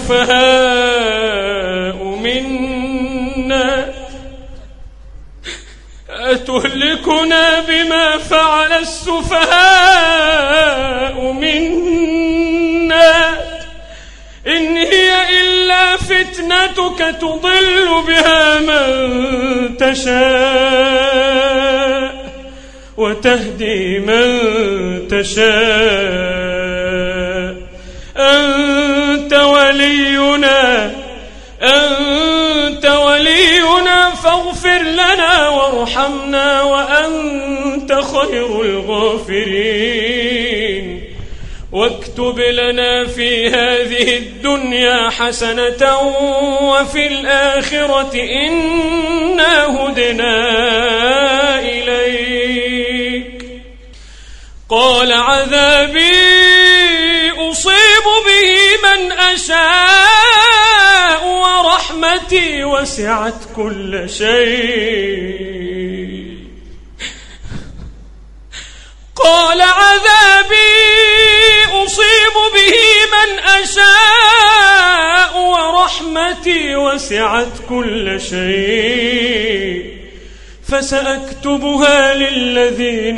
B: السفهاء منا أتهلكنا بما فعل السفهاء منا إن هي إلا فتنتك تضل بها من تشاء وتهدي من تشاء أنت ولينا أنت ولينا فاغفر لنا وارحمنا وأنت خير الغافرين. واكتب لنا في هذه الدنيا حسنة وفي الآخرة إنا هدنا إليك. قال عذابي أصيب به من أشاء ورحمتي وسعت كل شيء. قال عذابي أصيب به من أشاء ورحمتي وسعت كل شيء فسأكتبها للذين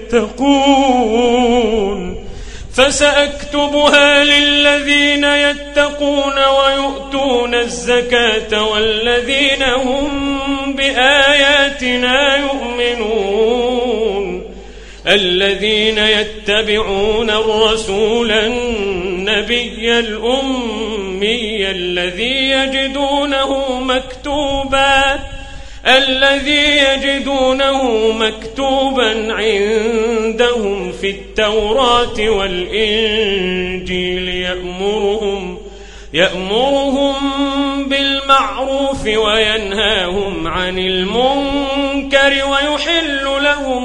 B: يتقون فسأكتبها للذين يتقون ويؤتون الزكاة والذين هم بآياتنا يؤمنون الذين يتبعون الرسول النبي الأمي الذي يجدونه مكتوبا الذي يجدونه مكتوبا عندهم في التوراة والإنجيل يأمرهم يأمرهم بالمعروف وينهاهم عن المنكر ويحل لهم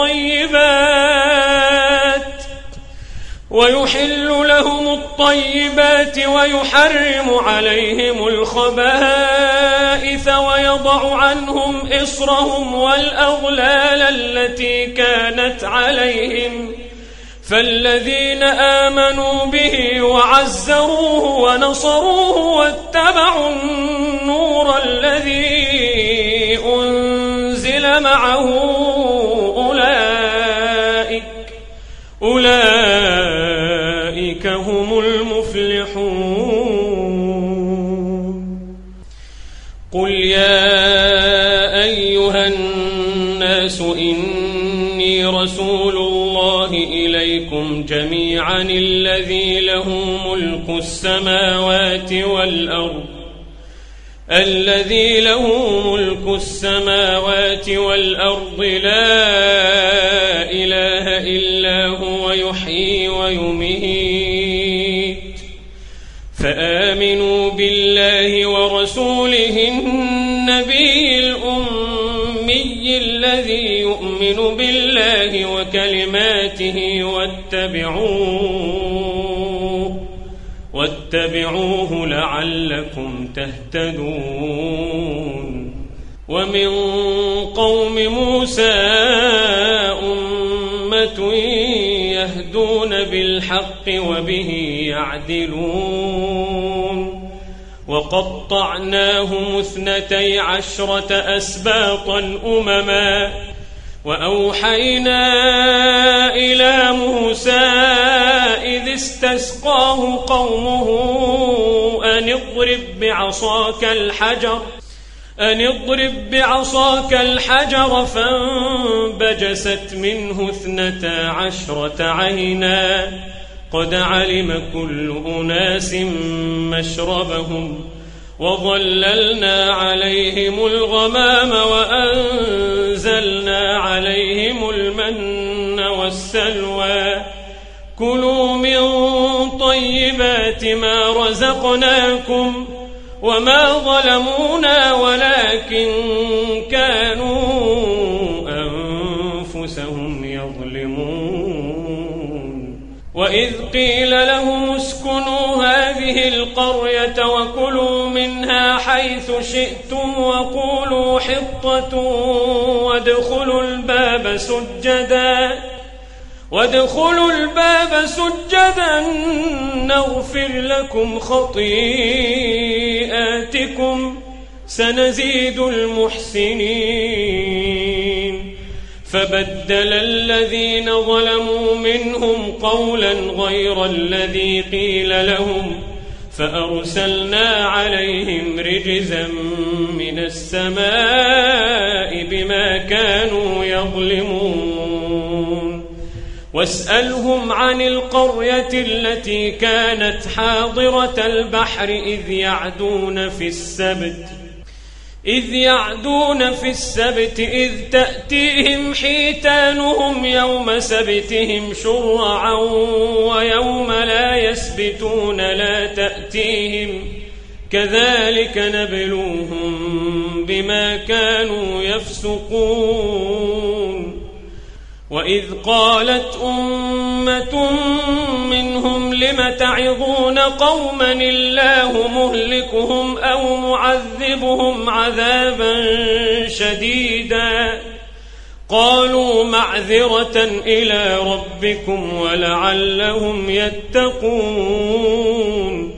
B: الطيبات ويحل لهم الطيبات ويحرم عليهم الخبائث ويضع عنهم إصرهم والأغلال التي كانت عليهم فالذين آمنوا به وعزروه ونصروه واتبعوا النور الذي أنزل معه أولئك أولئك هم المفلحون. قل يا أيها الناس إني رسول الله إليكم جميعا الذي له ملك السماوات والأرض الذي له ملك السماوات والأرض لا إله إلا هو يحيي ويميت فآمنوا بالله ورسوله النبي الأمي الذي يؤمن بالله وكلماته واتبعوه واتبعوه لعلكم تهتدون. ومن قوم موسى أمة يهدون بالحق وبه يعدلون وقطعناهم اثنتي عشرة أسباطا أمما وأوحينا إلى موسى إذ استسقاه قومه أن اضرب بعصاك الحجر أن اضرب بعصاك الحجر فانبجست منه اثنتا عشرة عينا قد علم كل أناس مشربهم وظللنا عليهم الغمام وأنزلنا عليهم المن والسلوى كلوا من طيبات ما رزقناكم وما ظلمونا ولكن كانوا أنفسهم يظلمون وإذ قيل لهم اسكنوا هذه القرية وكلوا منها حيث شئتم وقولوا حطة وادخلوا الباب سجدا وادخلوا الباب سجدا نغفر لكم خطيئاتكم سنزيد المحسنين فبدل الذين ظلموا منهم قولا غير الذي قيل لهم فأرسلنا عليهم رجزا من السماء بما كانوا يظلمون واسألهم عن القرية التي كانت حاضرة البحر إذ يعدون في السبت إذ يعدون في السبت إذ تأتيهم حيتانهم يوم سبتهم شرعا ويوم لا يسبتون لا تأتيهم كذلك نبلوهم بما كانوا يفسقون وإذ قالت أمة منهم لم تعظون قوما الله مهلكهم أو معذبهم عذابا شديدا قالوا معذرة إلى ربكم ولعلهم يتقون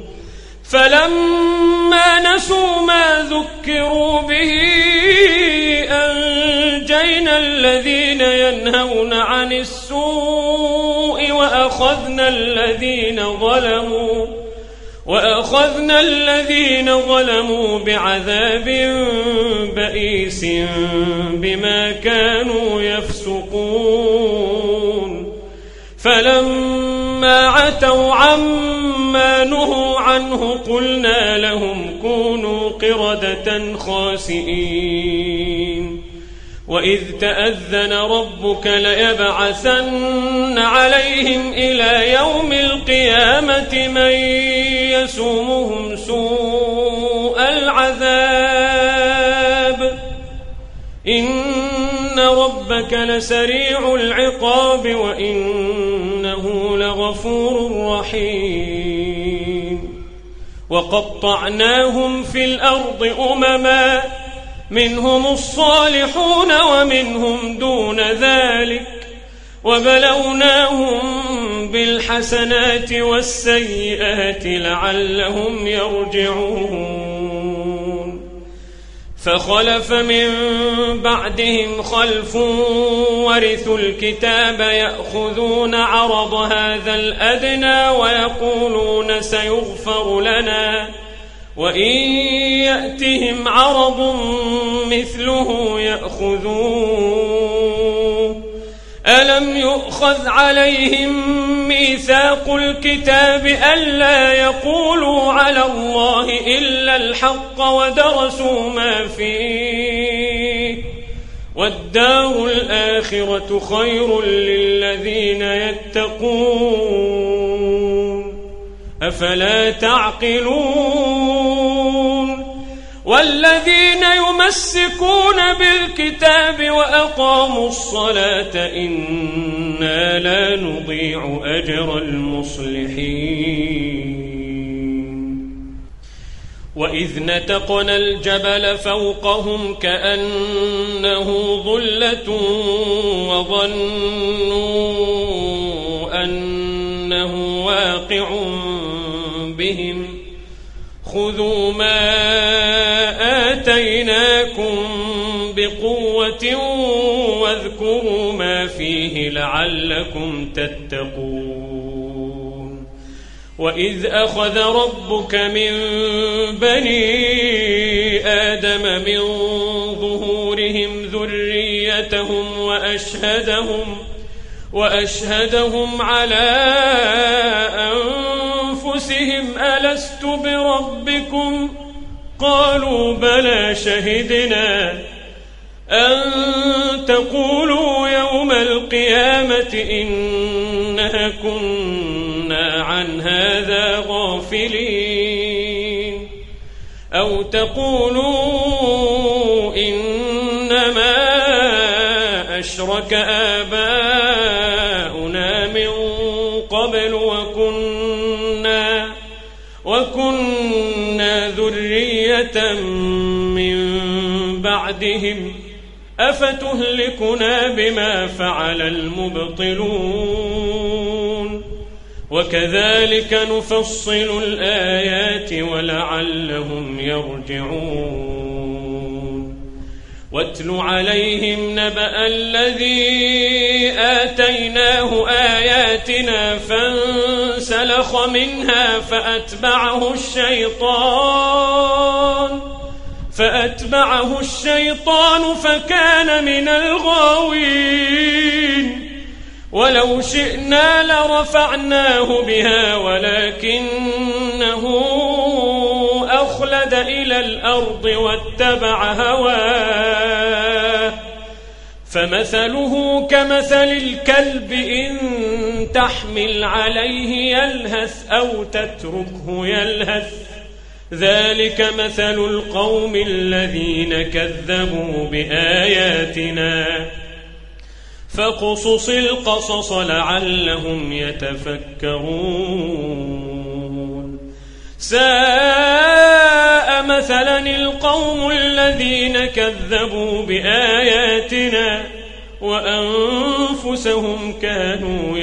B: فلما نسوا ما ذكروا به أنجينا الذين ينهون عن السوء وأخذنا الذين ظلموا وأخذنا الذين ظلموا بعذاب بئيس بما كانوا يفسقون فلما عتوا عما نهوا عنه قلنا لهم كونوا قردة خاسئين وإذ تأذن ربك ليبعثن عليهم إلى يوم القيامة من يسومهم سوء العذاب إن ربك لسريع العقاب وإنه لغفور رحيم وقطعناهم في الأرض أمما منهم الصالحون ومنهم دون ذلك وبلوناهم بالحسنات والسيئات لعلهم يرجعون فخلف من بعدهم خلف ورثوا الكتاب يأخذون عرض هذا الأدنى ويقولون سيغفر لنا وإن يأتهم عرض مثله يأخذوه ألم يؤخذ عليهم ميثاق الكتاب ألا يقولوا على الله إلا الحق ودرسوا ما فيه والدار الآخرة خير للذين يتقون أفلا تعقلون والذين يمسكون بالكتاب وأقاموا الصلاة إنا لا نضيع أجر المصلحين وإذ نتقنا الجبل فوقهم كأنه ظلة وظنوا أنه واقع بهم خذوا ما آتيناكم بقوة واذكروا ما فيه لعلكم تتقون. وإذ أخذ ربك من بني آدم من ظهورهم ذريتهم وأشهدهم وأشهدهم على أنفسهم ألست بربكم قالوا بلى شهدنا أن تقولوا يوم القيامة إنا كنا عن هذا غافلين أو تقولوا إنما أشرك آباؤنا من قبل وكنا وكنا ذرية من بعدهم أفتهلكنا بما فعل المبطلون وكذلك نفصل الآيات ولعلهم يرجعون. واتل عليهم نبأ الذي آتيناه آياتنا فانسلخ منها فأتبعه الشيطان فأتبعه الشيطان فكان من الغاوين ولو شئنا لرفعناه بها ولكنه أخلد إلى الأرض واتبع هواه فمثله كمثل الكلب إن تحمل عليه يلهث أو تتركه يلهث ذلك مثل القوم الذين كذبوا بآياتنا فاقصص القصص لعلهم يتفكرون. ساء مثلا القوم الذين كذبوا بآياتنا وأنفسهم كانوا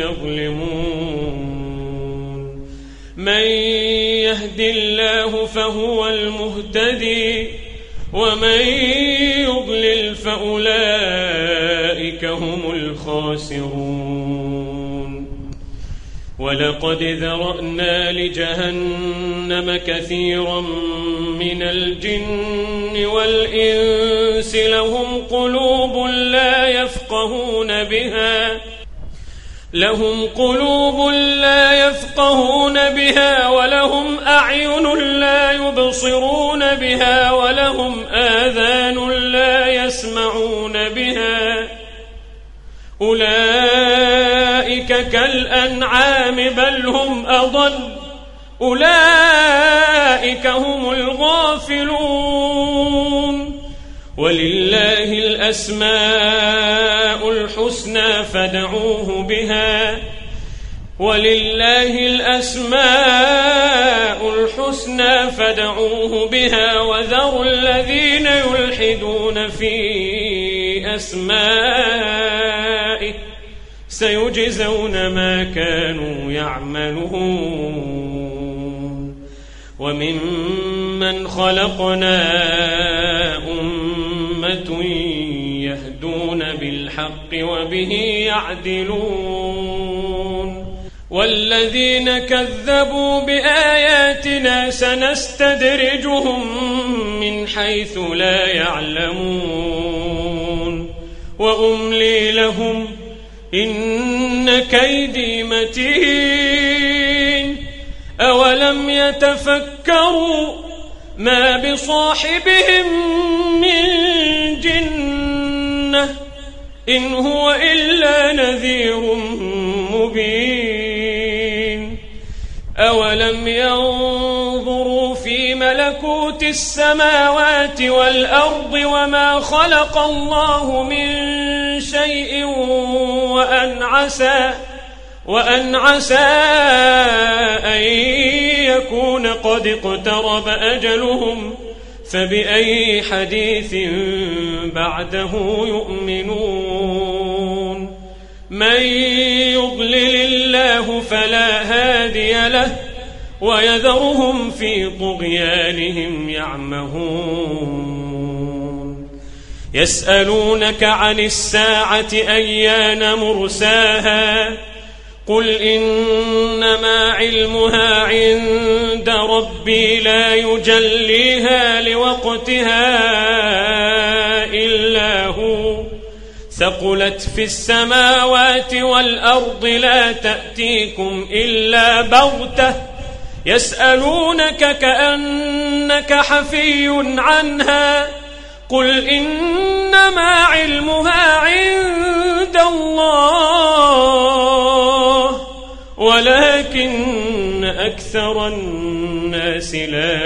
B: يظلمون. من يهد الله فهو المهتدي ومن يضلل فأولئك هم الخاسرون. ولقد ذرأنا لجهنم كثيرا من الجن والإنس لهم قلوب لا يفقهون بها لهم قلوب لا يفقهون بها ولهم أعين لا يبصرون بها ولهم آذان لا يسمعون بها أولئك كالأنعام بل هم أضل أولئك هم الغافلون. ولله الأسماء الحسنى فادعوه بها ولله الأسماء الحسنى فادعوه بها وذروا الذين يلحدون في أسمائه سيجزون ما كانوا يعملون. وممن خلقنا أمة يهدون بالحق وبه يعدلون. والذين كذبوا بآياتنا سنستدرجهم من حيث لا يعلمون وأملي لهم إن كيدي متين. أولم يتفكروا ما بصاحبهم من جنة إن هو إلا نذير مبين. أولم ينظروا في ملكوت السماوات والأرض وما خلق الله من شيء وأن عسى وأن عسى أن يكون قد اقترب أجلهم فبأي حديث بعده يؤمنون. من يضلل الله فلا هادي له ويذرهم في طغيانهم يعمهون. يسألونك عن الساعة أيان مرساها قل إنما علمها عند ربي لا يجليها لوقتها إلا هو ثقلت في السماوات والأرض لا تأتيكم إلا بغتة يسألونك كأنك حفي عنها قل إنما علمها عند الله ولكن أكثر الناس لا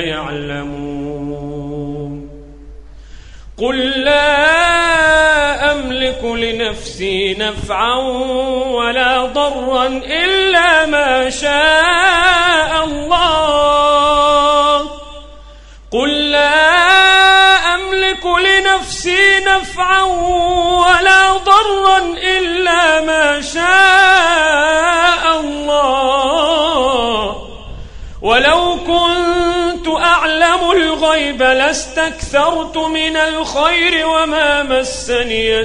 B: يعلمون قل لا أملك لنفسي نفعا ولا ضرا إلا ما شاء الله قل لا أملك لنفسي نفعا ولا ضرا إلا ما شاء الله ولو كنت أعلم الغيب لاستكثرت من الخير وما مسني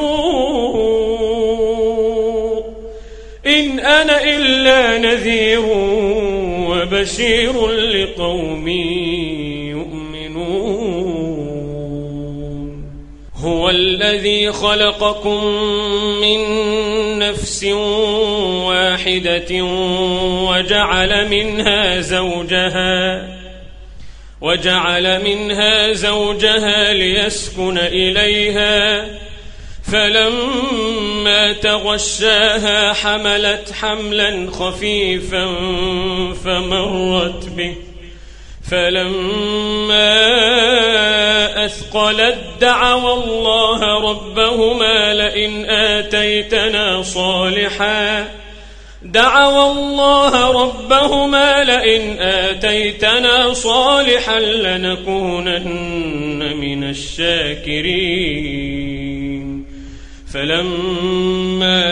B: السوء إن أنا إلا نذير وبشير لقوم يؤمنون هو الذي خلقكم من نفس واحدة وجعل منها زوجها وجعل منها زوجها ليسكن إليها فلما تغشاها حملت حملا خفيفا فمرت به فلما أثقلت دعوا الله ربهما لئن آتيتنا صالحا دعوا الله ربهما لئن آتيتنا صالحا لنكونن من الشاكرين فلما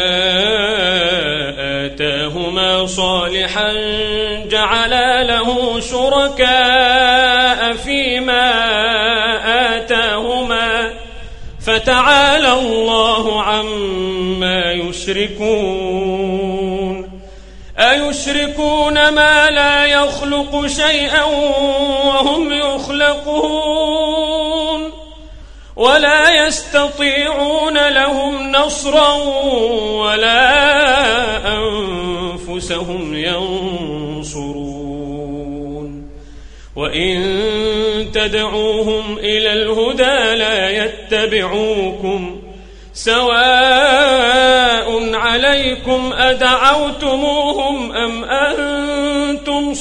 B: آتاهما صالحا جعلا له شركاء فيما آتاهما فتعالى الله عما يشركون أيشركون ما لا يخلق شيئا وهم يخلقون ولا يستطيعون لهم نصرا ولا أنفسهم ينصرون وإن تدعوهم إلى الهدى لا يتبعوكم سواء عليكم أدعوتموهم أم أنتم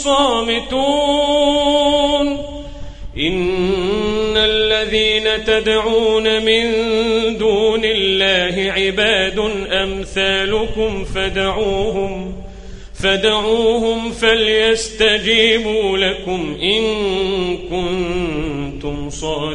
B: صامتون إن الذين تدعون من دون الله عباد أمثالكم فدعوهم فدعوهم فليستجيبوا لكم إن كنتم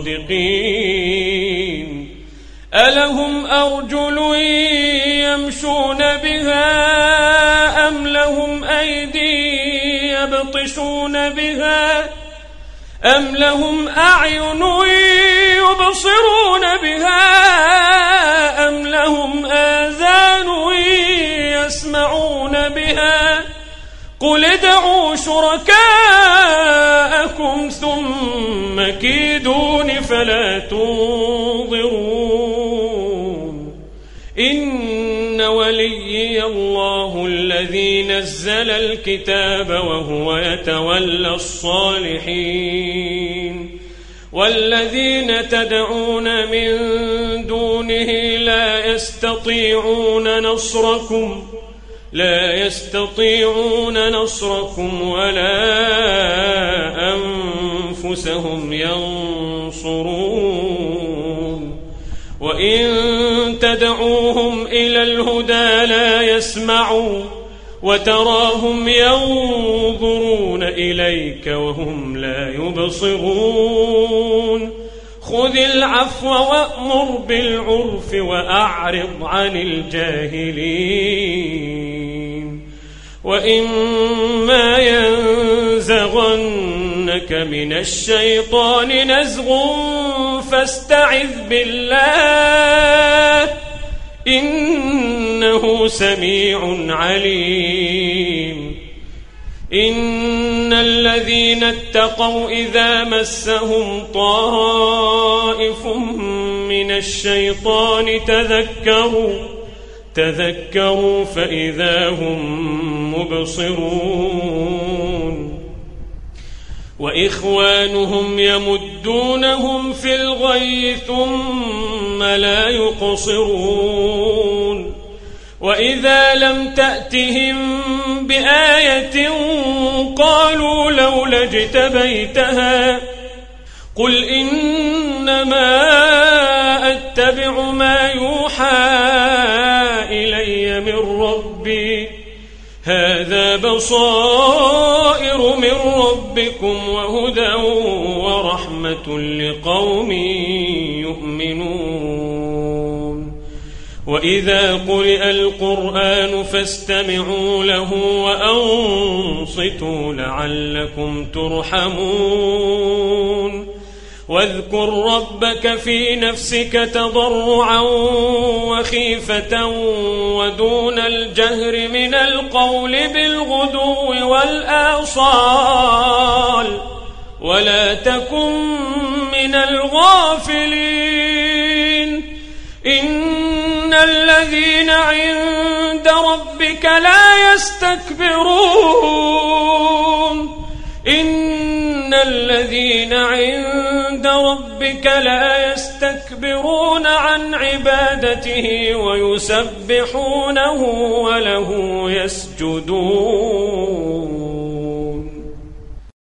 B: صادقين ألهم أرجل يمشون بها أم لهم أيدي يبطشون بها أم لهم أعين يبصرون بها أم لهم آذان يسمعون بها قل ادعوا شركاءكم ثم كيدون فلا تنظرون إن وليي الله الذي نزل الكتاب وهو يتولى الصالحين والذين تدعون من دونه لا يستطيعون نصركم لا يستطيعون نصركم ولا أنفسهم ينصرون وإن تدعوهم إلى الهدى لا يسمعوا وتراهم ينظرون إليك وهم لا يبصرون خذ العفو وأمر بالعرف وأعرض عن الجاهلين وإما ينزغنك من الشيطان نزغ فاستعذ بالله إنه سميع عليم. إن الذين اتقوا إذا مسهم طائف من الشيطان تذكروا تذكروا فإذا هم مبصرون. وإخوانهم يمدونهم في الغي ثم لا يقصرون. وإذا لم تأتهم بآية قالوا لولا اجتبيتها قل إنما أتبع ما يوحى إلي من ربي هذا بصائر من ربكم وهدى ورحمة لقوم يؤمنون. وإذا قرئ القرآن فاستمعوا له وأنصتوا لعلكم ترحمون. واذكر ربك في نفسك تضرعا وخيفة ودون الجهر من القول بالغدو والآصال ولا تكن من الغافلين. إن الذين عند ربك لا يستكبرون إن الذين عند ربك لا يستكبرون عن عبادته ويسبحونه وله يسجدون.